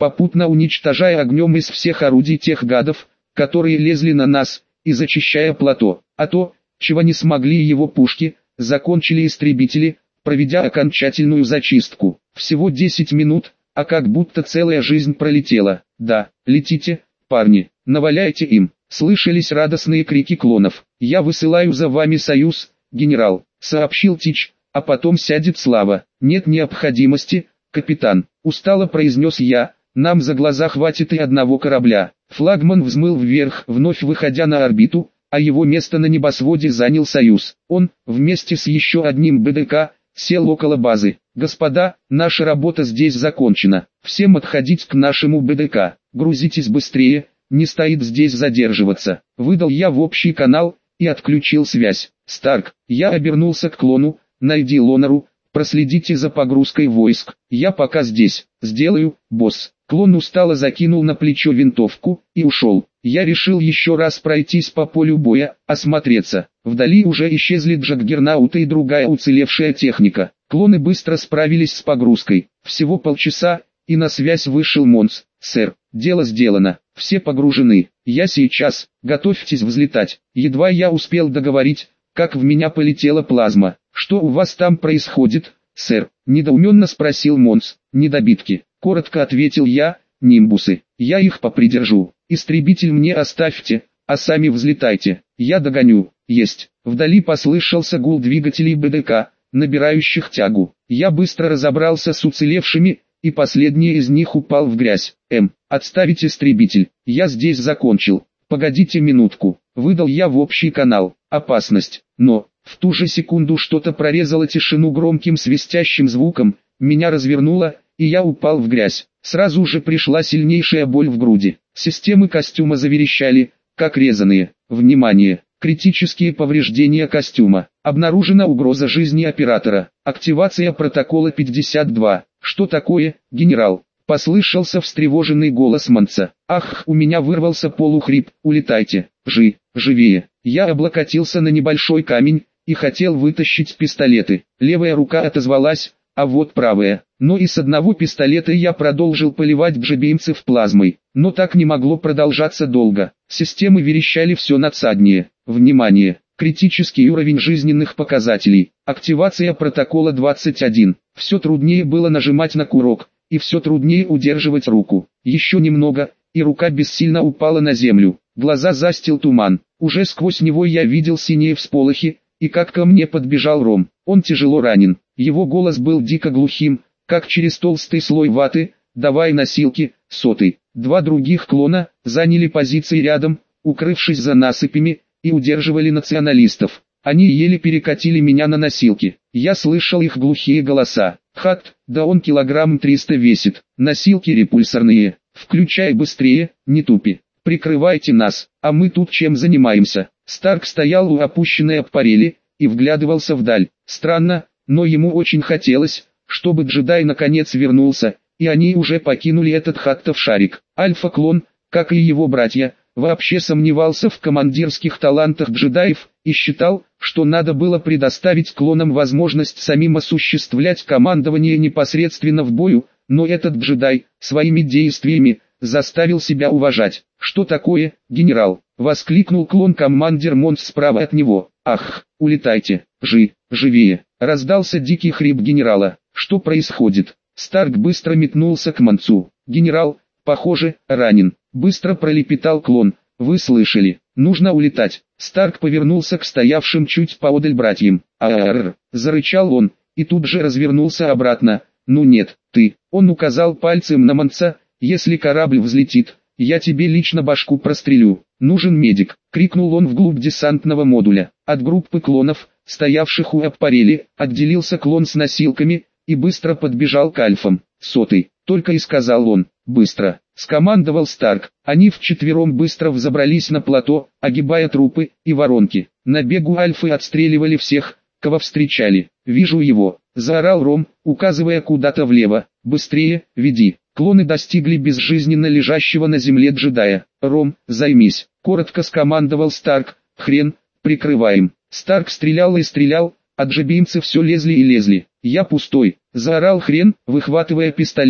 попутно уничтожая огнем из всех орудий тех гадов, которые лезли на нас, и зачищая плато. А то, чего не смогли его пушки, закончили истребители, проведя окончательную зачистку. Всего десять минут, а как будто целая жизнь пролетела. Да, летите, парни, наваляйте им. Слышались радостные крики клонов. «Я высылаю за вами союз, генерал», — сообщил Тич, — «а потом сядет Слава». «Нет необходимости, капитан», — устало произнес я, — «нам за глаза хватит и одного корабля». Флагман взмыл вверх, вновь выходя на орбиту, а его место на небосводе занял союз. Он, вместе с еще одним БДК, сел около базы. «Господа, наша работа здесь закончена. Всем отходить к нашему БДК. Грузитесь быстрее, не стоит здесь задерживаться». Выдал я в общий канал и отключил связь. «Старк», я обернулся к клону, — «найди Лонару, проследите за погрузкой войск. Я пока здесь. Сделаю, босс». Клон устало закинул на плечо винтовку и ушел. Я решил еще раз пройтись по полю боя, осмотреться. Вдали уже исчезли джаггернауты и другая уцелевшая техника. Клоны быстро справились с погрузкой. Всего полчаса, и на связь вышел Монс. «Сэр, дело сделано. Все погружены. Я сейчас. Готовьтесь взлетать». Едва я успел договорить, как в меня полетела плазма. «Что у вас там происходит, сэр?» — недоуменно спросил Монс. «Недобитки», — коротко ответил я. «Нимбусы. Я их попридержу. Истребитель мне оставьте, а сами взлетайте. Я догоню». «Есть». Вдали послышался гул двигателей БДК, набирающих тягу. Я быстро разобрался с уцелевшими, и последний из них упал в грязь. «М, отставить истребитель. Я здесь закончил. Погодите минутку». Выдал я в общий канал. «Опасность». Но, в ту же секунду что-то прорезало тишину громким свистящим звуком, меня развернуло, и я упал в грязь. Сразу же пришла сильнейшая боль в груди. Системы костюма заверещали, как резаные. «Внимание! Критические повреждения костюма. Обнаружена угроза жизни оператора. Активация протокола пятьдесят два. Что такое, генерал?» Послышался встревоженный голос Монса. «Ах!» — у меня вырвался полухрип. «Улетайте! Жи! Живее!» Я облокотился на небольшой камень и хотел вытащить пистолеты. Левая рука отозвалась, а вот правая. Но и с одного пистолета я продолжил поливать джебеймцев плазмой. Но так не могло продолжаться долго. Системы верещали все надсаднее. «Внимание! Критический уровень жизненных показателей. Активация протокола двадцать один. Все труднее было нажимать на курок, и все труднее удерживать руку. Еще немного, и рука бессильно упала на землю. Глаза застил туман. Уже сквозь него я видел синие всполохи, и как ко мне подбежал Ром. Он тяжело ранен. Его голос был дико глухим, как через толстый слой ваты. «Давай носилки, сотый». Два других клона заняли позиции рядом, укрывшись за насыпями, и удерживали националистов. Они еле перекатили меня на носилки. Я слышал их глухие голоса. «Хат, да он килограмм триста весит. Носилки репульсорные. Включай быстрее, не тупи. Прикрывайте нас, а мы тут чем занимаемся?» Старк стоял у опущенной аппарели и вглядывался вдаль. Странно, но ему очень хотелось, чтобы джедай наконец вернулся, и они уже покинули этот хаттов шарик. Альфа-клон, как и его братья, вообще сомневался в командирских талантах джедаев и считал, что надо было предоставить клонам возможность самим осуществлять командование непосредственно в бою, но этот джедай, своими действиями, заставил себя уважать. «Что такое, генерал?» — воскликнул клон-командир Монс справа от него. «Ах, улетайте, жи, живее!» — раздался дикий хрип генерала. «Что происходит?» Старк быстро метнулся к Монсу. «Генерал, похоже, ранен», — быстро пролепетал клон. «Вы слышали? Нужно улетать». Старк повернулся к стоявшим чуть поодаль братьям. «Ааррр!» — зарычал он, и тут же развернулся обратно. «Ну нет, ты!» — он указал пальцем на Монса. «Если корабль взлетит, я тебе лично башку прострелю. Нужен медик!» — крикнул он вглубь десантного модуля. От группы клонов, стоявших у аппарели, отделился клон с носилками и быстро подбежал к альфам. «Сотый!» — только и сказал он. «Быстро!» — скомандовал Старк. Они вчетвером быстро взобрались на плато, огибая трупы и воронки. На бегу альфы отстреливали всех, кого встречали. «Вижу его!» — заорал Ром, указывая куда-то влево. «Быстрее, веди!» Клоны достигли безжизненно лежащего на земле джедая. «Ром, займись!» — коротко скомандовал Старк. «Хрен, прикрываем!» Старк стрелял и стрелял, а джебеймцы все лезли и лезли. «Я пустой!» — заорал Хрен, выхватывая пистолет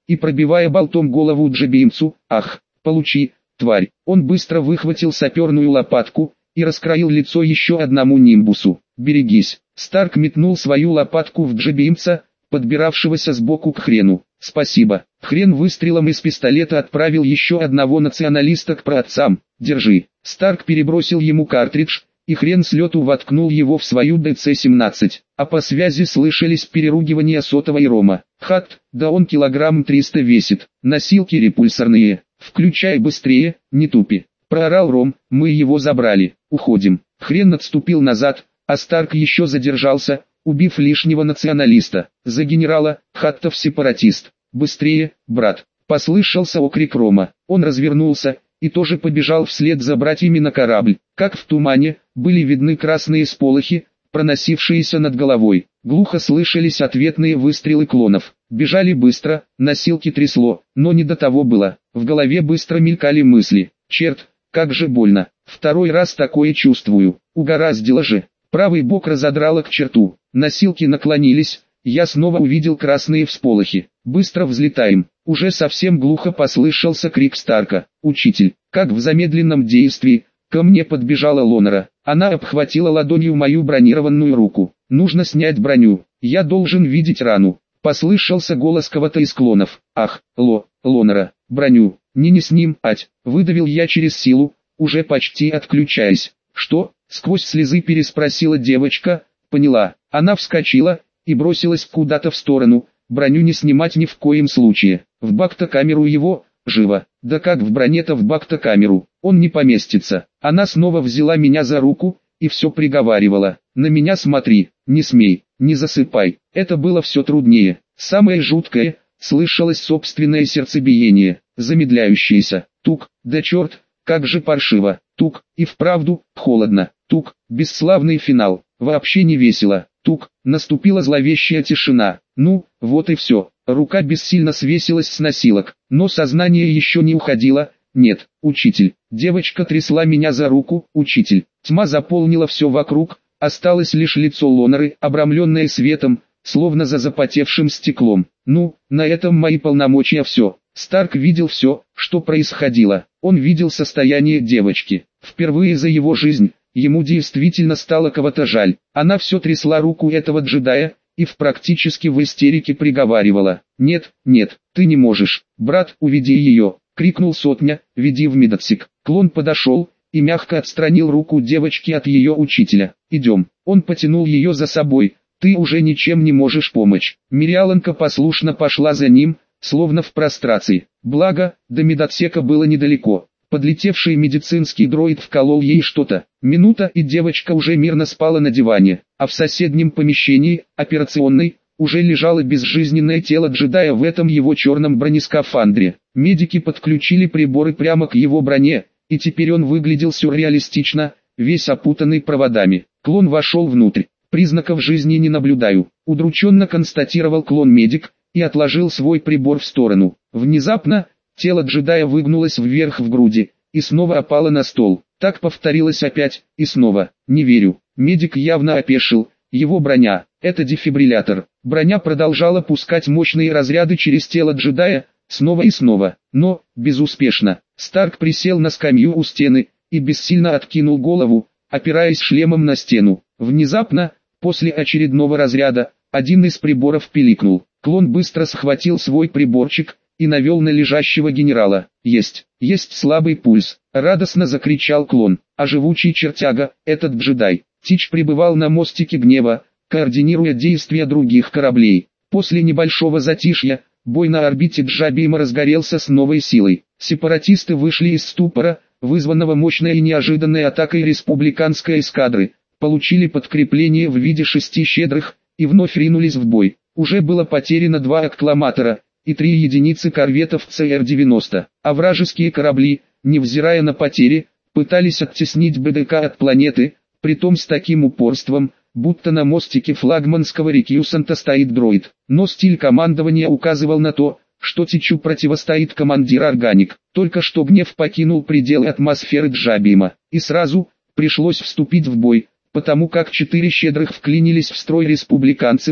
и пробивая болтом голову джебимцу. Ах, получи, тварь. Он быстро выхватил саперную лопатку и раскроил лицо еще одному нимбусу. Берегись. Старк метнул свою лопатку в джебимца, подбиравшегося сбоку к хрену. Спасибо. Хрен выстрелом из пистолета отправил еще одного националиста к праотцам. Держи. Старк перебросил ему картридж, и хрен с лету воткнул его в свою дэ цэ семнадцать, а по связи слышались переругивания Сотова и Рома. Хат, да он килограмм триста весит, носилки репульсорные, включай быстрее, не тупи. Проорал Ром, мы его забрали, уходим. Хрен отступил назад, а Старк еще задержался, убив лишнего националиста. За генерала, Хаттов сепаратист. Быстрее, брат. Послышался окрик Рома, он развернулся и тоже побежал вслед за братьями на корабль. Как в тумане, были видны красные сполохи, проносившиеся над головой. Глухо слышались ответные выстрелы клонов. Бежали быстро, носилки трясло, но не до того было. В голове быстро мелькали мысли. Черт, как же больно. Второй раз такое чувствую. Угораздило же. Правый бок разодрало к черту. Носилки наклонились. Я снова увидел красные всполохи. Быстро взлетаем. Уже совсем глухо послышался крик Старка. «Учитель!» Как в замедленном действии, ко мне подбежала Лонора. Она обхватила ладонью мою бронированную руку. «Нужно снять броню. Я должен видеть рану». Послышался голос кого-то из клонов. «Ах, Ло, Лонора, броню, не не с ним, ать!» Выдавил я через силу, уже почти отключаясь. «Что?» — сквозь слезы переспросила девочка. «Поняла». Она вскочила и бросилась куда-то в сторону. «Броню не снимать ни в коем случае. В бак-то-камеру его, живо». «Да как в броне-то в бак-то-камеру? Он не поместится». Она снова взяла меня за руку и все приговаривала. «На меня смотри, не смей, не засыпай». Это было все труднее. Самое жуткое, слышалось собственное сердцебиение, замедляющееся. Тук, да черт, как же паршиво. Тук, и вправду, холодно. Тук, бесславный финал, вообще не весело. Тук, наступила зловещая тишина. Ну, вот и все. Рука бессильно свесилась с носилок, но сознание еще не уходило. Нет, учитель. Девочка трясла меня за руку. Учитель. Тьма заполнила все вокруг, осталось лишь лицо Лоноры, обрамленное светом, словно за запотевшим стеклом. Ну, на этом мои полномочия все. Старк видел все, что происходило. Он видел состояние девочки. Впервые за его жизнь, ему действительно стало кого-то жаль. Она все трясла руку этого джедая, и в практически в истерике приговаривала. «Нет, нет, ты не можешь, брат, уведи ее», — крикнул Сотня, «веди в медотсек». Клон подошел и мягко отстранил руку девочки от ее учителя. «Идем». Он потянул ее за собой. «Ты уже ничем не можешь помочь». Мириаланка послушно пошла за ним, словно в прострации. Благо, до медотсека было недалеко. Подлетевший медицинский дроид вколол ей что-то. Минута, и девочка уже мирно спала на диване, а в соседнем помещении, операционной, уже лежало безжизненное тело джедая в этом его черном бронескафандре. Медики подключили приборы прямо к его броне, и теперь он выглядел сюрреалистично, весь опутанный проводами. Клон вошел внутрь. «Признаков жизни не наблюдаю», — удрученно констатировал клон-медик, и отложил свой прибор в сторону. Внезапно, тело джедая выгнулось вверх в груди, и снова опало на стол. Так повторилось опять, и снова. «Не верю». Медик явно опешил. Его броня, это дефибриллятор. Броня продолжала пускать мощные разряды через тело джедая, снова и снова, но, безуспешно. Старк присел на скамью у стены, и бессильно откинул голову, опираясь шлемом на стену. Внезапно, после очередного разряда, один из приборов пиликнул. Клон быстро схватил свой приборчик и навел на лежащего генерала. «Есть, есть слабый пульс», — радостно закричал клон. А живучий чертяга, этот джедай. Тич пребывал на мостике гнева, координируя действия других кораблей. После небольшого затишья, бой на орбите Джабима разгорелся с новой силой. Сепаратисты вышли из ступора, вызванного мощной и неожиданной атакой республиканской эскадры, получили подкрепление в виде шести щедрых, и вновь ринулись в бой. Уже было потеряно два аккламатора и три единицы корветов цэ эр девяносто, а вражеские корабли, невзирая на потери, пытались оттеснить бэ дэ ка от планеты, притом с таким упорством, будто на мостике флагманского рекьюсанта стоит дроид. Но стиль командования указывал на то, что Тичу противостоит командир-органик. Только что гнев покинул пределы атмосферы Джабима, и сразу пришлось вступить в бой, потому как четыре щедрых вклинились в строй республиканцев,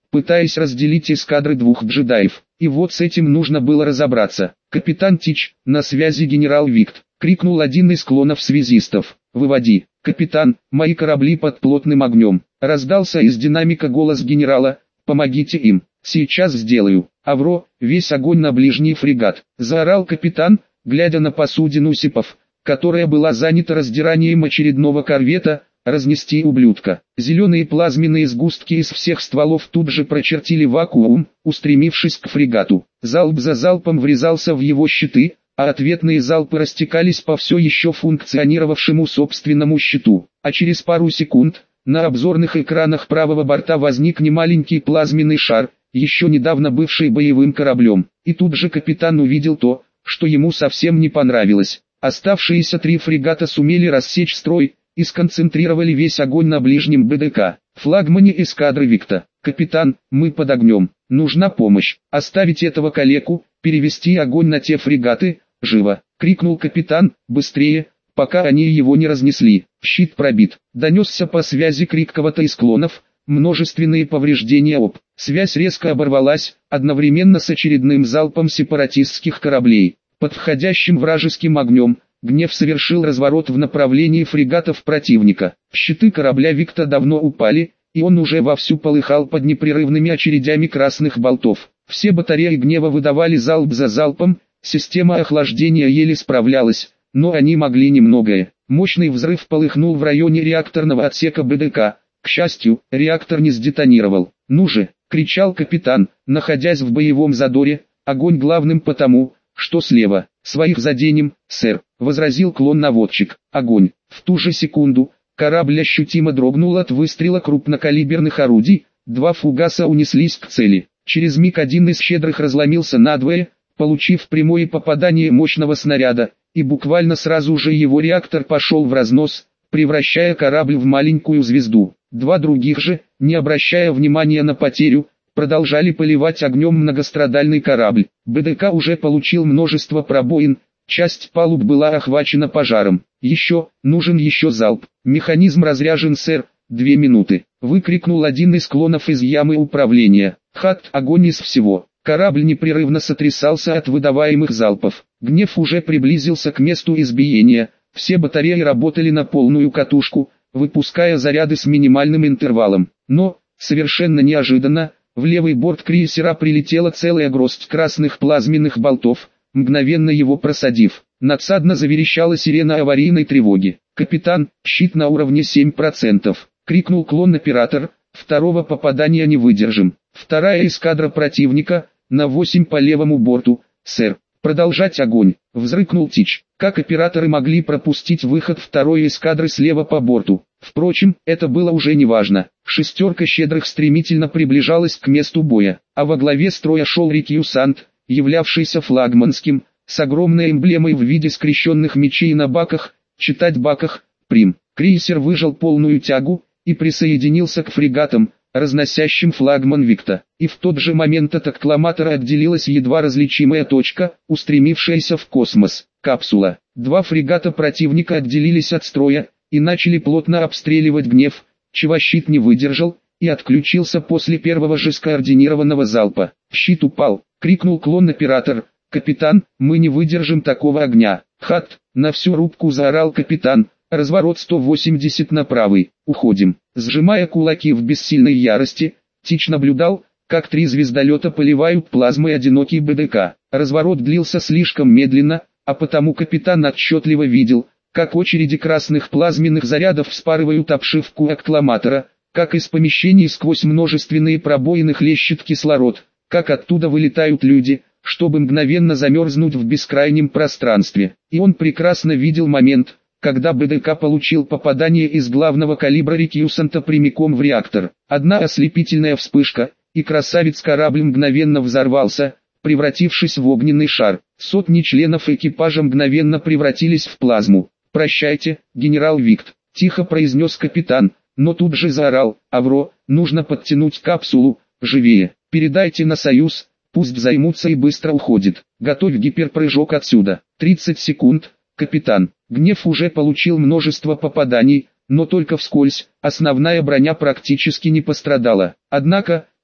пытаясь разделить эскадры двух джедаев. И вот с этим нужно было разобраться. «Капитан Тич, на связи генерал Викт», — крикнул один из клонов связистов. «Выводи, капитан, мои корабли под плотным огнем», — раздался из динамика голос генерала. «Помогите им». «Сейчас сделаю». «Авро, весь огонь на ближний фрегат», — заорал капитан, глядя на посудину Сипов, которая была занята раздиранием очередного корвета. «Разнести ублюдка». Зеленые плазменные сгустки из всех стволов тут же прочертили вакуум, устремившись к фрегату. Залп за залпом врезался в его щиты, а ответные залпы растекались по все еще функционировавшему собственному щиту. А через пару секунд, на обзорных экранах правого борта возник немаленький плазменный шар, еще недавно бывший боевым кораблем. И тут же капитан увидел то, что ему совсем не понравилось. Оставшиеся три фрегата сумели рассечь строй и сконцентрировали весь огонь на ближнем БДК. Флагмане эскадры Викта. «Капитан, мы под огнем, нужна помощь. Оставить этого калеку, перевести огонь на те фрегаты, живо!» — крикнул капитан. «Быстрее, пока они его не разнесли. Щит пробит». Донесся по связи крик кого-то из клонов. Множественные повреждения об. Связь резко оборвалась, одновременно с очередным залпом сепаратистских кораблей. Под входящим вражеским огнем, Гнев совершил разворот в направлении фрегатов противника. Щиты корабля Викта давно упали, и он уже вовсю полыхал под непрерывными очередями красных болтов. Все батареи Гнева выдавали залп за залпом, система охлаждения еле справлялась, но они могли немногое. Мощный взрыв полыхнул в районе реакторного отсека БДК. К счастью, реактор не сдетонировал. «Ну же!» — кричал капитан, находясь в боевом задоре. «Огонь главным потому, что слева. Своих заденем, сэр», — возразил клон-наводчик. Огонь. В ту же секунду, корабль ощутимо дрогнул от выстрела крупнокалиберных орудий, два фугаса унеслись к цели. Через миг один из щедрых разломился надвое, получив прямое попадание мощного снаряда, и буквально сразу же его реактор пошел в разнос, превращая корабль в маленькую звезду. Два других же, не обращая внимания на потерю, продолжали поливать огнем многострадальный корабль. БДК уже получил множество пробоин, часть палуб была охвачена пожаром. «Еще, нужен еще залп. Механизм разряжен, сэр. Две минуты», — выкрикнул один из клонов из ямы управления. «Хат, огонь из всего». Корабль непрерывно сотрясался от выдаваемых залпов. Гнев уже приблизился к месту избиения. Все батареи работали на полную катушку, выпуская заряды с минимальным интервалом. Но, совершенно неожиданно, в левый борт крейсера прилетела целая гроздь красных плазменных болтов, мгновенно его просадив. Надсадно заверещала сирена аварийной тревоги. «Капитан, щит на уровне семь процентов», — крикнул клон-оператор. «Второго попадания не выдержим». «Вторая эскадра противника, на восемь по левому борту, сэр». «Продолжать огонь», — взрыкнул Тич. Как операторы могли пропустить выход второй эскадры слева по борту? Впрочем, это было уже неважно. Шестерка щедрых стремительно приближалась к месту боя, а во главе строя шел Рикью Сант, являвшийся флагманским, с огромной эмблемой в виде скрещенных мечей на баках, читать баках, прим. Крейсер выжал полную тягу и присоединился к фрегатам, разносящим флагман Викта. И в тот же момент от аккламатора отделилась едва различимая точка, устремившаяся в космос. Капсула. Два фрегата противника отделились от строя и начали плотно обстреливать Гнев, чего щит не выдержал и отключился после первого же скоординированного залпа. «Щит упал!» — крикнул клон-оператор. «Капитан, мы не выдержим такого огня!» «Хат!» — на всю рубку заорал капитан. «Разворот сто восемьдесят на правый, уходим». Сжимая кулаки в бессильной ярости, Тич наблюдал, как три звездолета поливают плазмой одинокий БДК. Разворот длился слишком медленно, а потому капитан отчетливо видел, как очереди красных плазменных зарядов вспарывают обшивку аккламатора, как из помещений сквозь множественные пробоины хлещет кислород, как оттуда вылетают люди, чтобы мгновенно замерзнуть в бескрайнем пространстве. И он прекрасно видел момент, когда БДК получил попадание из главного калибра Рикьюсанта прямиком в реактор. Одна ослепительная вспышка, и красавец-корабль мгновенно взорвался, превратившись в огненный шар. Сотни членов экипажа мгновенно превратились в плазму. «Прощайте, генерал Викт», — тихо произнес капитан, но тут же заорал: «Авро, нужно подтянуть капсулу, живее, передайте на Союз, пусть займутся и быстро уходит. Готовь гиперпрыжок отсюда». тридцать секунд, капитан. Гнев уже получил множество попаданий, но только вскользь, основная броня практически не пострадала. Однако,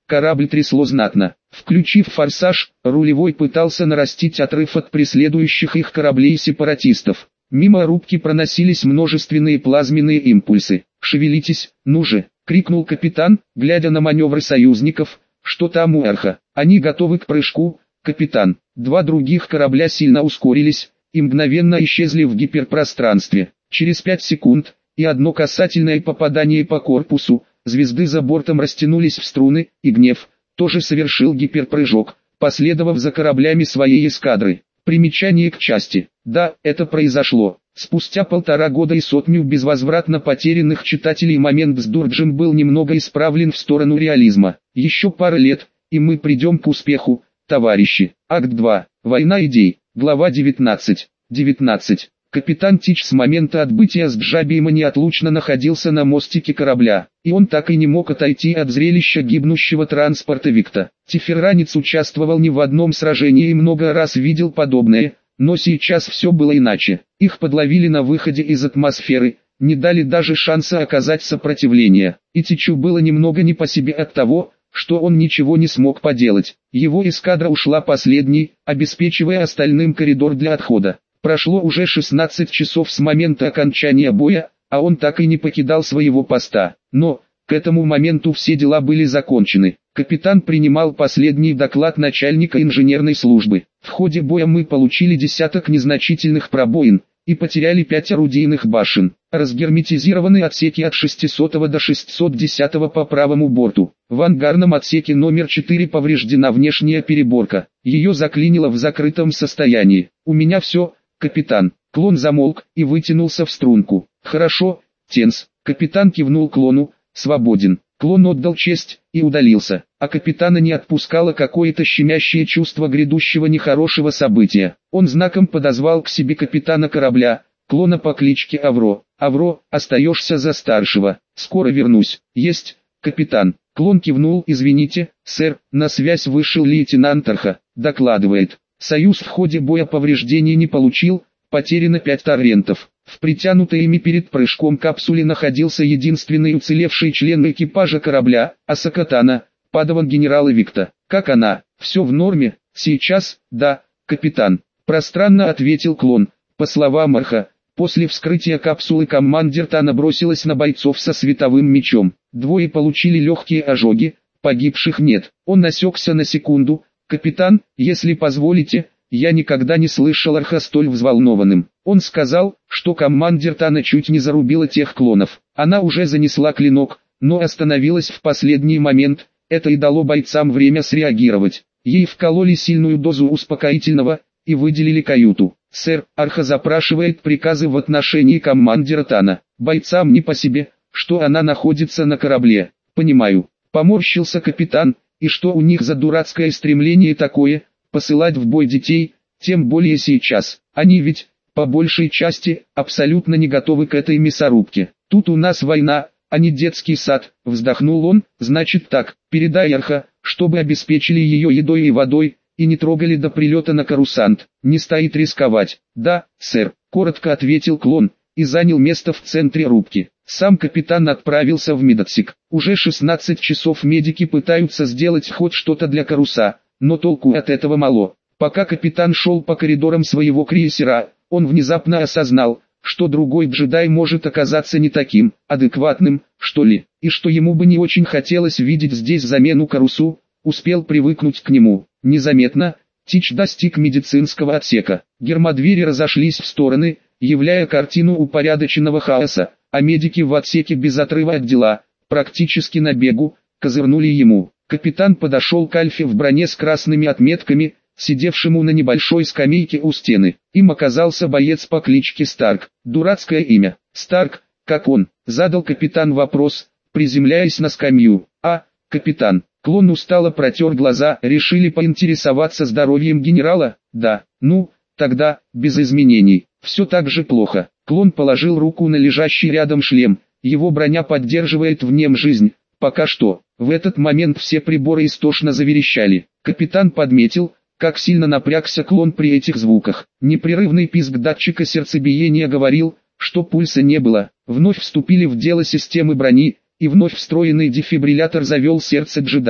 корабль трясло знатно. Включив форсаж, рулевой пытался нарастить отрыв от преследующих их кораблей сепаратистов. Мимо рубки проносились множественные плазменные импульсы. «Шевелитесь, ну же!» — крикнул капитан, глядя на маневры союзников. «Что там у Арха? Они готовы к прыжку, капитан». Два других корабля сильно ускорились и мгновенно исчезли в гиперпространстве. Через пять секунд, и одно касательное попадание по корпусу, звезды за бортом растянулись в струны, и Гнев тоже совершил гиперпрыжок, последовав за кораблями своей эскадры. Примечание к части. Да, это произошло. Спустя полтора года и сотню безвозвратно потерянных читателей момент с Дурджем был немного исправлен в сторону реализма. Еще пара лет, и мы придем к успеху, товарищи. Акт два. Война идей. Глава девятнадцать. девятнадцать. Капитан Тич с момента отбытия с Джабиема неотлучно находился на мостике корабля, и он так и не мог отойти от зрелища гибнущего транспорта Викта. Тиферранец участвовал не в одном сражении и много раз видел подобное, но сейчас все было иначе. Их подловили на выходе из атмосферы, не дали даже шанса оказать сопротивление, и Тичу было немного не по себе от того, что он ничего не смог поделать. Его эскадра ушла последней, обеспечивая остальным коридор для отхода. Прошло уже шестнадцать часов с момента окончания боя, а он так и не покидал своего поста. Но, к этому моменту все дела были закончены. Капитан принимал последний доклад начальника инженерной службы. В ходе боя мы получили десяток незначительных пробоин и потеряли пять орудийных башен. Разгерметизированы отсеки от шестисотого до шестисот десятого по правому борту. В ангарном отсеке номер четыре повреждена внешняя переборка. Ее заклинило в закрытом состоянии. У меня все, капитан. Клон замолк и вытянулся в струнку. Хорошо, Тенс. Капитан кивнул клону. Свободен. Клон отдал честь и удалился, а капитана не отпускало какое-то щемящее чувство грядущего нехорошего события. Он знаком подозвал к себе капитана корабля, клона по кличке Авро. «Авро, остаешься за старшего. Скоро вернусь». «Есть, капитан». Клон кивнул. «Извините, сэр, на связь вышел лейтенант Арха. Докладывает. Союз в ходе боя повреждений не получил, потеряно пять торрентов». В притянутой ими перед прыжком капсуле находился единственный уцелевший член экипажа корабля, Асакатана, падаван генерала Викта. «Как она? Все в норме?» «Сейчас, да, капитан», — пространно ответил клон. По словам Арха, после вскрытия капсулы командир Тана бросилась на бойцов со световым мечом. Двое получили легкие ожоги, погибших нет. Он насекся на секунду. «Капитан, если позволите, я никогда не слышал Арха столь взволнованным». Он сказал, что командир Тана чуть не зарубила тех клонов. Она уже занесла клинок, но остановилась в последний момент. Это и дало бойцам время среагировать. Ей вкололи сильную дозу успокоительного и выделили каюту. «Сэр, Арха запрашивает приказы в отношении командира Тана. Бойцам не по себе, что она находится на корабле». «Понимаю», — поморщился капитан. «И что у них за дурацкое стремление такое, посылать в бой детей, тем более сейчас. Они ведь, по большей части, абсолютно не готовы к этой мясорубке. Тут у нас война, а не детский сад», — вздохнул он. «Значит так, передай Арха, чтобы обеспечили ее едой и водой, и не трогали до прилета на Корусант. Не стоит рисковать». «Да, сэр», — коротко ответил клон, и занял место в центре рубки. Сам капитан отправился в медотсек. Уже шестнадцать часов медики пытаются сделать хоть что-то для Коруса, но толку от этого мало. Пока капитан шел по коридорам своего крейсера, он внезапно осознал, что другой джедай может оказаться не таким адекватным, что ли, и что ему бы не очень хотелось видеть здесь замену Корусу. Успел привыкнуть к нему. Незаметно Тич достиг медицинского отсека. Гермодвери разошлись в стороны, являя картину упорядоченного хаоса, а медики в отсеке без отрыва от дела, практически на бегу, козырнули ему. Капитан подошел к Альфе в броне с красными отметками, сидевшему на небольшой скамейке у стены. Им оказался боец по кличке Старк. Дурацкое имя. Старк, как он? Задал капитан вопрос, приземляясь на скамью. А, капитан. Клон устало протер глаза. Решили поинтересоваться здоровьем генерала? Да. Ну, тогда, без изменений. Все так же плохо. Клон положил руку на лежащий рядом шлем. Его броня поддерживает в нем жизнь. Пока что. В этот момент все приборы истошно заверещали. Капитан подметил, как сильно напрягся клон при этих звуках. Непрерывный писк датчика сердцебиения говорил, что пульса не было. Вновь вступили в дело системы брони, и вновь встроенный дефибриллятор завел сердце джедая.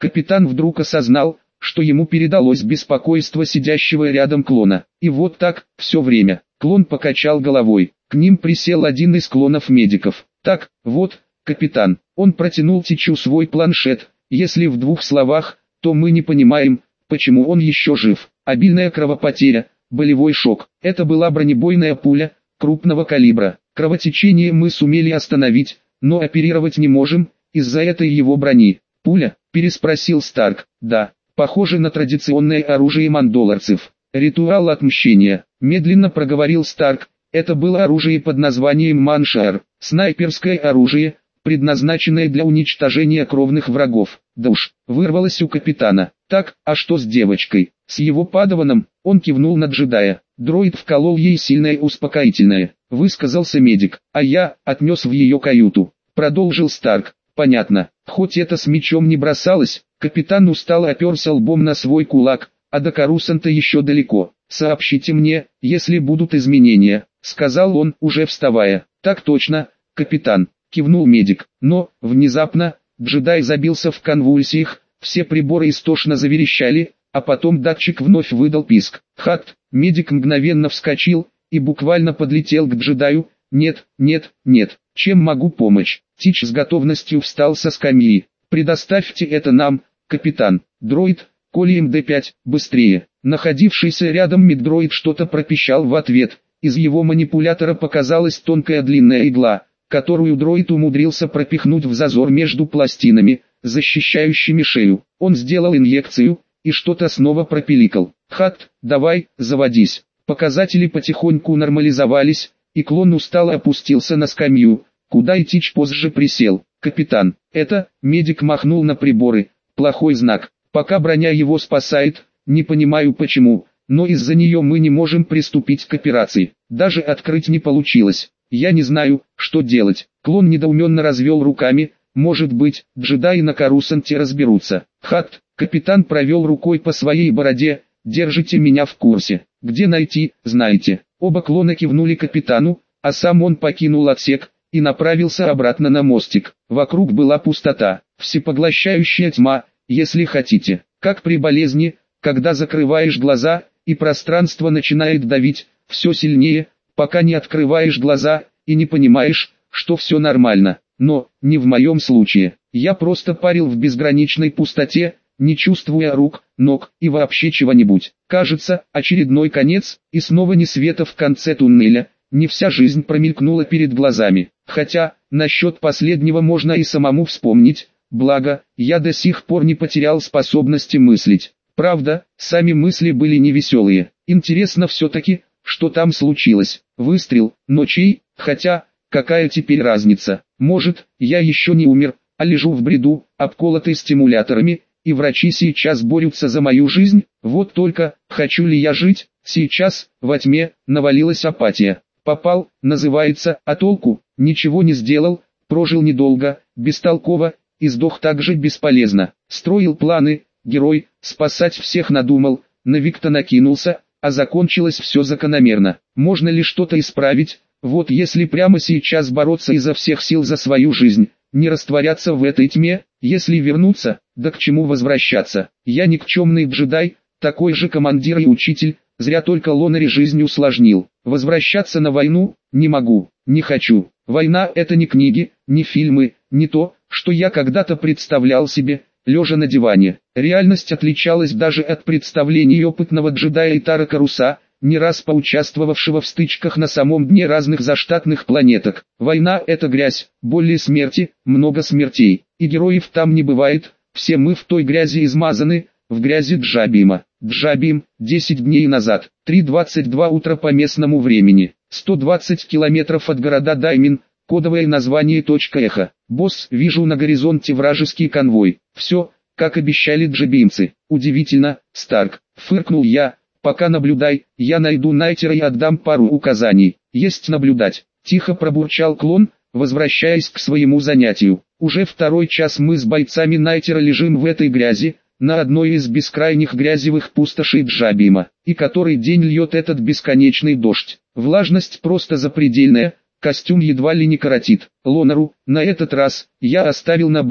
Капитан вдруг осознал, что ему передалось беспокойство сидящего рядом клона. И вот так, все время. Клон покачал головой. К ним присел один из клонов-медиков. Так, вот, капитан. Он протянул Тичу свой планшет. Если в двух словах, то мы не понимаем, почему он еще жив. Обильная кровопотеря, болевой шок. Это была бронебойная пуля, крупного калибра. Кровотечение мы сумели остановить, но оперировать не можем, из-за этой его брони. Пуля? Переспросил Старк. Да, похоже на традиционное оружие мандолорцев. Ритуал отмщения. Медленно проговорил Старк. Это было оружие под названием Маншар. Снайперское оружие, предназначенное для уничтожения кровных врагов. Да уж, вырвалось у капитана. Так, а что с девочкой? С его падаваном? Он кивнул на джедая. Дроид вколол ей сильное успокоительное. Высказался медик. А я отнес в ее каюту. Продолжил Старк. Понятно. Хоть это с мечом не бросалось, капитан устало оперся лбом на свой кулак, а до Корусанта еще далеко. Сообщите мне, если будут изменения, сказал он, уже вставая. Так точно, капитан, кивнул медик. Но, внезапно, джедай забился в конвульсиях, все приборы истошно заверещали, а потом датчик вновь выдал писк. Хат, медик мгновенно вскочил и буквально подлетел к джедаю. Нет, нет, нет, чем могу помочь? Тич с готовностью встал со скамьи. Предоставьте это нам, капитан. Дроид, коли эм дэ пять, быстрее. Находившийся рядом меддроид что-то пропищал в ответ. Из его манипулятора показалась тонкая длинная игла, которую дроид умудрился пропихнуть в зазор между пластинами, защищающими шею. Он сделал инъекцию, и что-то снова пропиликал. Хат, давай, заводись. Показатели потихоньку нормализовались, и клон устало опустился на скамью, куда и Тич позже присел. Капитан, это, медик махнул на приборы, плохой знак. Пока броня его спасает, не понимаю почему, но из-за нее мы не можем приступить к операции. Даже открыть не получилось. Я не знаю, что делать. Клон недоуменно развел руками. Может быть, джедаи на Корусанте разберутся. Хат, капитан провел рукой по своей бороде. Держите меня в курсе. Где найти, знаете. Оба клона кивнули капитану, а сам он покинул отсек и направился обратно на мостик. Вокруг была пустота, всепоглощающая тьма, если хотите, как при болезни, когда закрываешь глаза, и пространство начинает давить, все сильнее, пока не открываешь глаза, и не понимаешь, что все нормально. Но, не в моем случае, я просто парил в безграничной пустоте, не чувствуя рук, ног и вообще чего-нибудь. Кажется, очередной конец, и снова ни света в конце туннеля, не вся жизнь промелькнула перед глазами. Хотя, насчет последнего можно и самому вспомнить, благо, я до сих пор не потерял способности мыслить. Правда, сами мысли были невеселые. Интересно все-таки, что там случилось. Выстрел, но чей, хотя, какая теперь разница? Может, я еще не умер, а лежу в бреду, обколотый стимуляторами, и врачи сейчас борются за мою жизнь. Вот только, хочу ли я жить? Сейчас, во тьме, навалилась апатия. Попал, называется, а толку? Ничего не сделал, прожил недолго, бестолково, и сдох так же бесполезно. Строил планы, герой, спасать всех надумал, на Викта накинулся, а закончилось все закономерно. Можно ли что-то исправить? Вот если прямо сейчас бороться изо всех сил за свою жизнь, не растворяться в этой тьме, если вернуться, да к чему возвращаться? Я никчемный джедай, такой же командир и учитель, зря только Лонари жизнь усложнил. Возвращаться на войну, не могу, не хочу. Война — это не книги, не фильмы, не то, что я когда-то представлял себе, лежа на диване. Реальность отличалась даже от представлений опытного джедая Итара Каруса, не раз поучаствовавшего в стычках на самом дне разных заштатных планеток. Война — это грязь, боль и смерти, много смертей. И героев там не бывает, все мы в той грязи измазаны, в грязи Джабима. Джабим, десять дней назад, три двадцать два утра по местному времени, сто двадцать километров от города Даймин, кодовое название точка эхо. Босс, вижу на горизонте вражеский конвой. Все, как обещали джабимцы. Удивительно, Старк, фыркнул я. Пока наблюдай, я найду Найтера и отдам пару указаний. Есть наблюдать. Тихо пробурчал клон, возвращаясь к своему занятию. Уже второй час мы с бойцами Найтера лежим в этой грязи, на одной из бескрайних грязевых пустошей Джабима. И который день льет этот бесконечный дождь. Влажность просто запредельная, костюм едва ли не коротит. Лонару, на этот раз, я оставил на базе.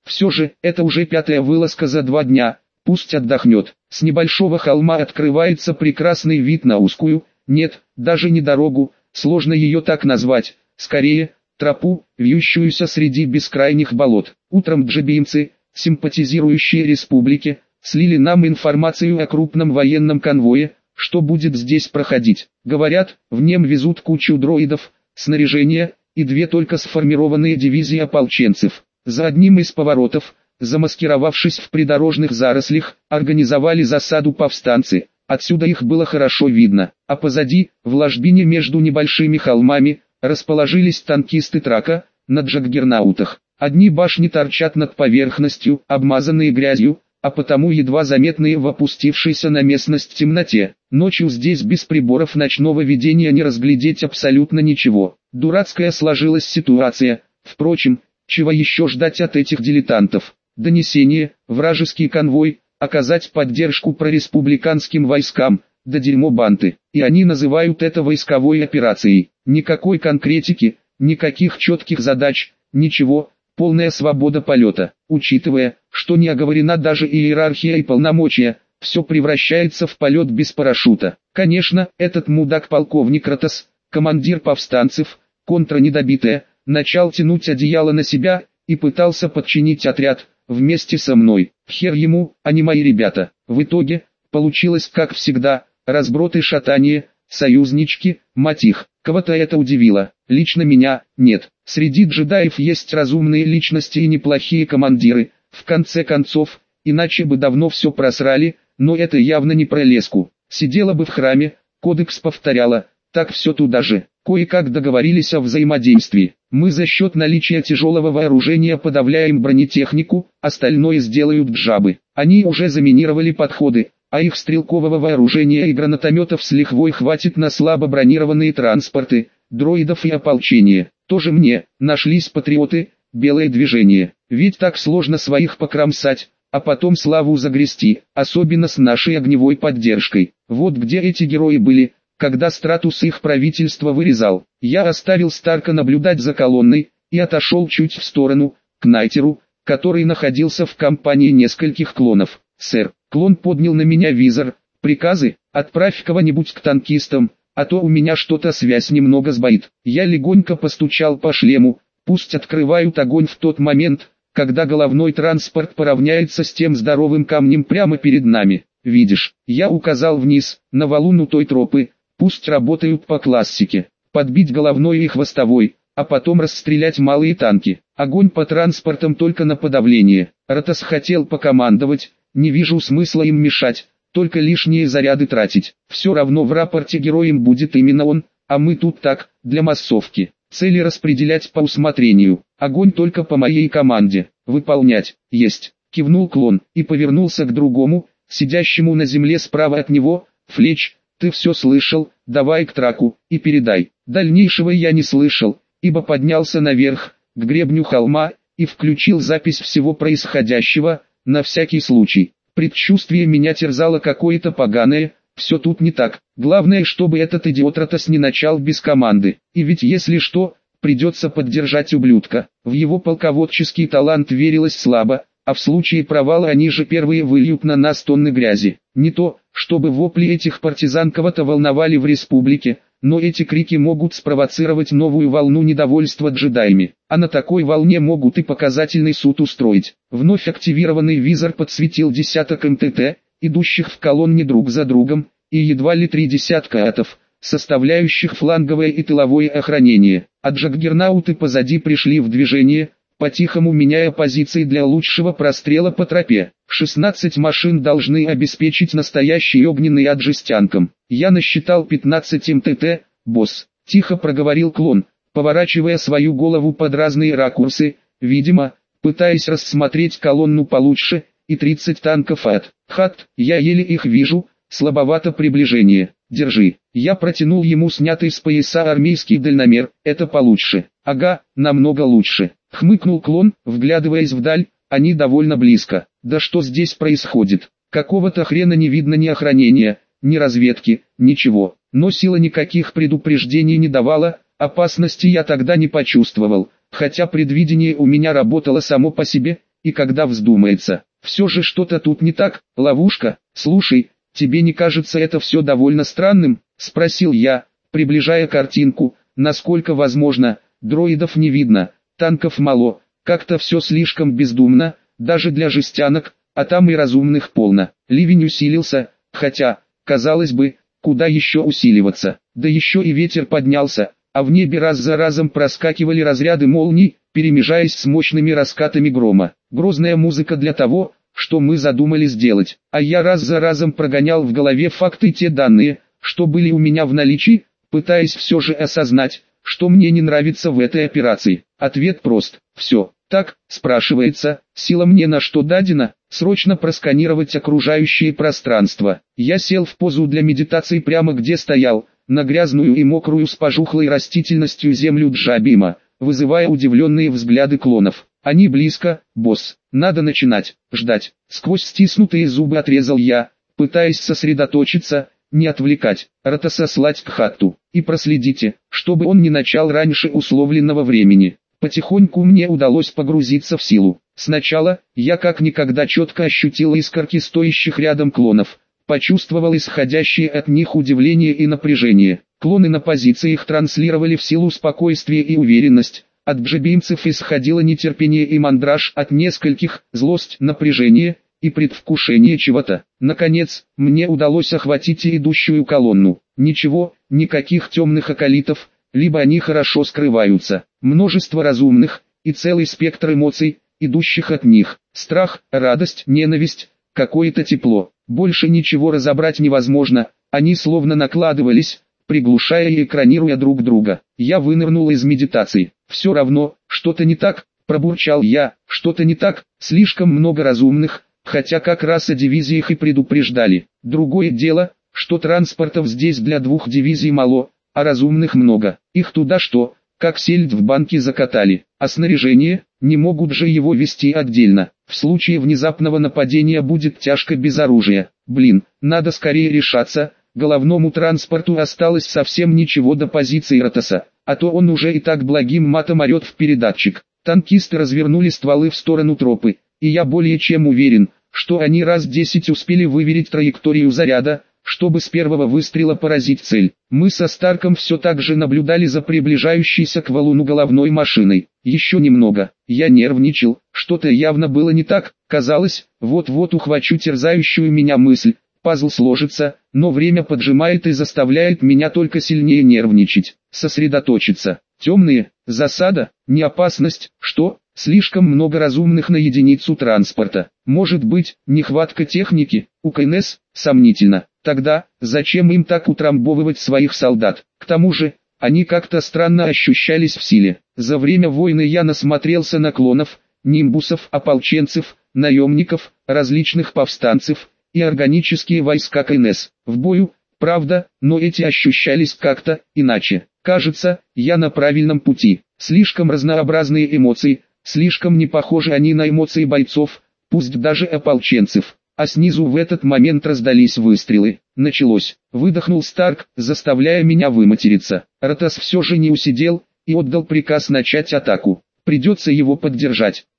Все же, это уже пятая вылазка за два дня, пусть отдохнет. С небольшого холма открывается прекрасный вид на узкую, нет, даже не дорогу, сложно ее так назвать, скорее, тропу, вьющуюся среди бескрайних болот. Утром джебимцы, симпатизирующие республике, слили нам информацию о крупном военном конвое, что будет здесь проходить. Говорят, в нем везут кучу дроидов, снаряжения, и две только сформированные дивизии ополченцев. За одним из поворотов, замаскировавшись в придорожных зарослях, организовали засаду повстанцы. Отсюда их было хорошо видно, а позади, в ложбине между небольшими холмами, расположились танкисты Трака, на джаггернаутах. Одни башни торчат над поверхностью, обмазанные грязью, а потому едва заметные в опустившейся на местность темноте. Ночью здесь без приборов ночного видения не разглядеть абсолютно ничего. Дурацкая сложилась ситуация, впрочем, чего еще ждать от этих дилетантов? Донесение, вражеский конвой, оказать поддержку прореспубликанским войскам, да дерьмо банты. И они называют это войсковой операцией. Никакой конкретики, никаких четких задач, ничего, полная свобода полета. Учитывая, что не оговорена даже иерархия и полномочия, все превращается в полет без парашюта. Конечно, этот мудак-полковник Ротас, командир повстанцев, контра недобитая, начал тянуть одеяло на себя и пытался подчинить отряд, вместе со мной. Хер ему, а не мои ребята. В итоге, получилось как всегда, разброд и шатание, союзнички, мать их. Кого-то это удивило, лично меня, нет. Среди джедаев есть разумные личности и неплохие командиры, в конце концов, иначе бы давно все просрали, но это явно не про леску. Сидела бы в храме, кодекс повторяла, так все туда же. Кое-как договорились о взаимодействии. Мы за счет наличия тяжелого вооружения подавляем бронетехнику, остальное сделают джабы. Они уже заминировали подходы, а их стрелкового вооружения и гранатометов с лихвой хватит на слабо бронированные транспорты, дроидов и ополчение. Тоже мне, нашлись патриоты, белое движение. Ведь так сложно своих покромсать, а потом славу загрести, особенно с нашей огневой поддержкой. Вот где эти герои были, когда Стратус их правительства вырезал. Я оставил Старка наблюдать за колонной, и отошел чуть в сторону, к Найтеру, который находился в компании нескольких клонов. «Сэр», клон поднял на меня визор, «приказы, отправь кого-нибудь к танкистам, а то у меня что-то связь немного сбоит». Я легонько постучал по шлему, пусть открывают огонь в тот момент, когда головной транспорт поравняется с тем здоровым камнем прямо перед нами. «Видишь», я указал вниз, на валун у той тропы, пусть работают по классике, подбить головной и хвостовой, а потом расстрелять малые танки. Огонь по транспортам только на подавление. Ротас хотел покомандовать, не вижу смысла им мешать, только лишние заряды тратить. Все равно в рапорте героем будет именно он, а мы тут так, для массовки. Цели распределять по усмотрению. Огонь только по моей команде. Выполнять. Есть. Кивнул клон и повернулся к другому, сидящему на земле справа от него. Флеч, ты все слышал, давай к траку и передай. Дальнейшего я не слышал, ибо поднялся наверх, к гребню холма, и включил запись всего происходящего, на всякий случай. Предчувствие меня терзало какое-то поганое, все тут не так. Главное, чтобы этот идиот Ротас не начал без команды. И ведь если что, придется поддержать ублюдка. В его полководческий талант верилось слабо, а в случае провала они же первые выльют на нас тонны грязи. Не то, чтобы вопли этих партизан кого-то волновали в республике, но эти крики могут спровоцировать новую волну недовольства джедаями, а на такой волне могут и показательный суд устроить. Вновь активированный визор подсветил десяток эм тэ тэ, идущих в колонне друг за другом, и едва ли три десятка атов, составляющих фланговое и тыловое охранение. А джаггернауты позади пришли в движение, по-тихому меняя позиции для лучшего прострела по тропе. шестнадцать машин должны обеспечить настоящий огненный ад жестянкам. Я насчитал пятнадцать эм тэ тэ, босс, тихо проговорил клон, поворачивая свою голову под разные ракурсы, видимо, пытаясь рассмотреть колонну получше, и тридцать танков ад. Хат, я еле их вижу, слабовато приближение. Держи. Я протянул ему снятый с пояса армейский дальномер, это получше. Ага, намного лучше. Хмыкнул клон, вглядываясь вдаль, они довольно близко. Да что здесь происходит? Какого-то хрена не видно ни охранения, ни разведки, ничего. Но сила никаких предупреждений не давала, опасности я тогда не почувствовал. Хотя предвидение у меня работало само по себе, и когда вздумается. Все же что-то тут не так, ловушка. Слушай, тебе не кажется это все довольно странным? Спросил я, приближая картинку. Насколько возможно, дроидов не видно, танков мало, как-то все слишком бездумно, даже для жестянок, а там и разумных полно. Ливень усилился, хотя, казалось бы, куда еще усиливаться, да еще и ветер поднялся, а в небе раз за разом проскакивали разряды молний, перемежаясь с мощными раскатами грома. Грозная музыка для того, что мы задумали сделать, а я раз за разом прогонял в голове факты те данные, что были у меня в наличии, пытаясь все же осознать, что мне не нравится в этой операции. Ответ прост. Все, так, спрашивается, сила мне на что дадена? Срочно просканировать окружающее пространство. Я сел в позу для медитации прямо где стоял, на грязную и мокрую с пожухлой растительностью землю Джабима, вызывая удивленные взгляды клонов. Они близко, босс, надо начинать, ждать. Сквозь стиснутые зубы отрезал я, пытаясь сосредоточиться, не отвлекать, Ратоса слать к хатту, и проследите, чтобы он не начал раньше условленного времени. Потихоньку мне удалось погрузиться в силу. Сначала, я как никогда четко ощутил искорки стоящих рядом клонов, почувствовал исходящее от них удивление и напряжение. Клоны на позициях транслировали в силу спокойствие и уверенность, от джабимцев исходило нетерпение и мандраж, от нескольких – злость, напряжение и предвкушение чего-то. Наконец, мне удалось охватить и идущую колонну. Ничего, никаких темных околитов, либо они хорошо скрываются. Множество разумных, и целый спектр эмоций, идущих от них. Страх, радость, ненависть, какое-то тепло. Больше ничего разобрать невозможно, они словно накладывались, приглушая и экранируя друг друга. Я вынырнул из медитации. Все равно, что-то не так, пробурчал я, что-то не так, слишком много разумных, хотя как раз о дивизиях и предупреждали. Другое дело, что транспортов здесь для двух дивизий мало, а разумных много. Их туда что, как сельдь в банке закатали. А снаряжение, не могут же его вести отдельно. В случае внезапного нападения будет тяжко без оружия. Блин, надо скорее решаться. Головному транспорту осталось совсем ничего до позиции Ратоса, а то он уже и так благим матом орет в передатчик. Танкисты развернули стволы в сторону тропы, и я более чем уверен, что они раз десять успели выверить траекторию заряда, чтобы с первого выстрела поразить цель. Мы со Старком все так же наблюдали за приближающейся к валуну головной машиной. Еще немного. Я нервничал, что-то явно было не так, казалось, вот-вот ухвачу терзающую меня мысль. Пазл сложится, но время поджимает и заставляет меня только сильнее нервничать, сосредоточиться. Темные, засада, не опасность, что, слишком много разумных на единицу транспорта. Может быть, нехватка техники, у КНС, сомнительно. Тогда, зачем им так утрамбовывать своих солдат? К тому же, они как-то странно ощущались в силе. За время войны я насмотрелся на клонов, нимбусов, ополченцев, наемников, различных повстанцев и органические войска КНС. В бою, правда, но эти ощущались как-то иначе. Кажется, я на правильном пути. Слишком разнообразные эмоции, слишком не похожи они на эмоции бойцов, пусть даже ополченцев. А снизу в этот момент раздались выстрелы. Началось. Выдохнул Старк, заставляя меня выматериться. Ратос все же не усидел и отдал приказ начать атаку. Придется его поддержать.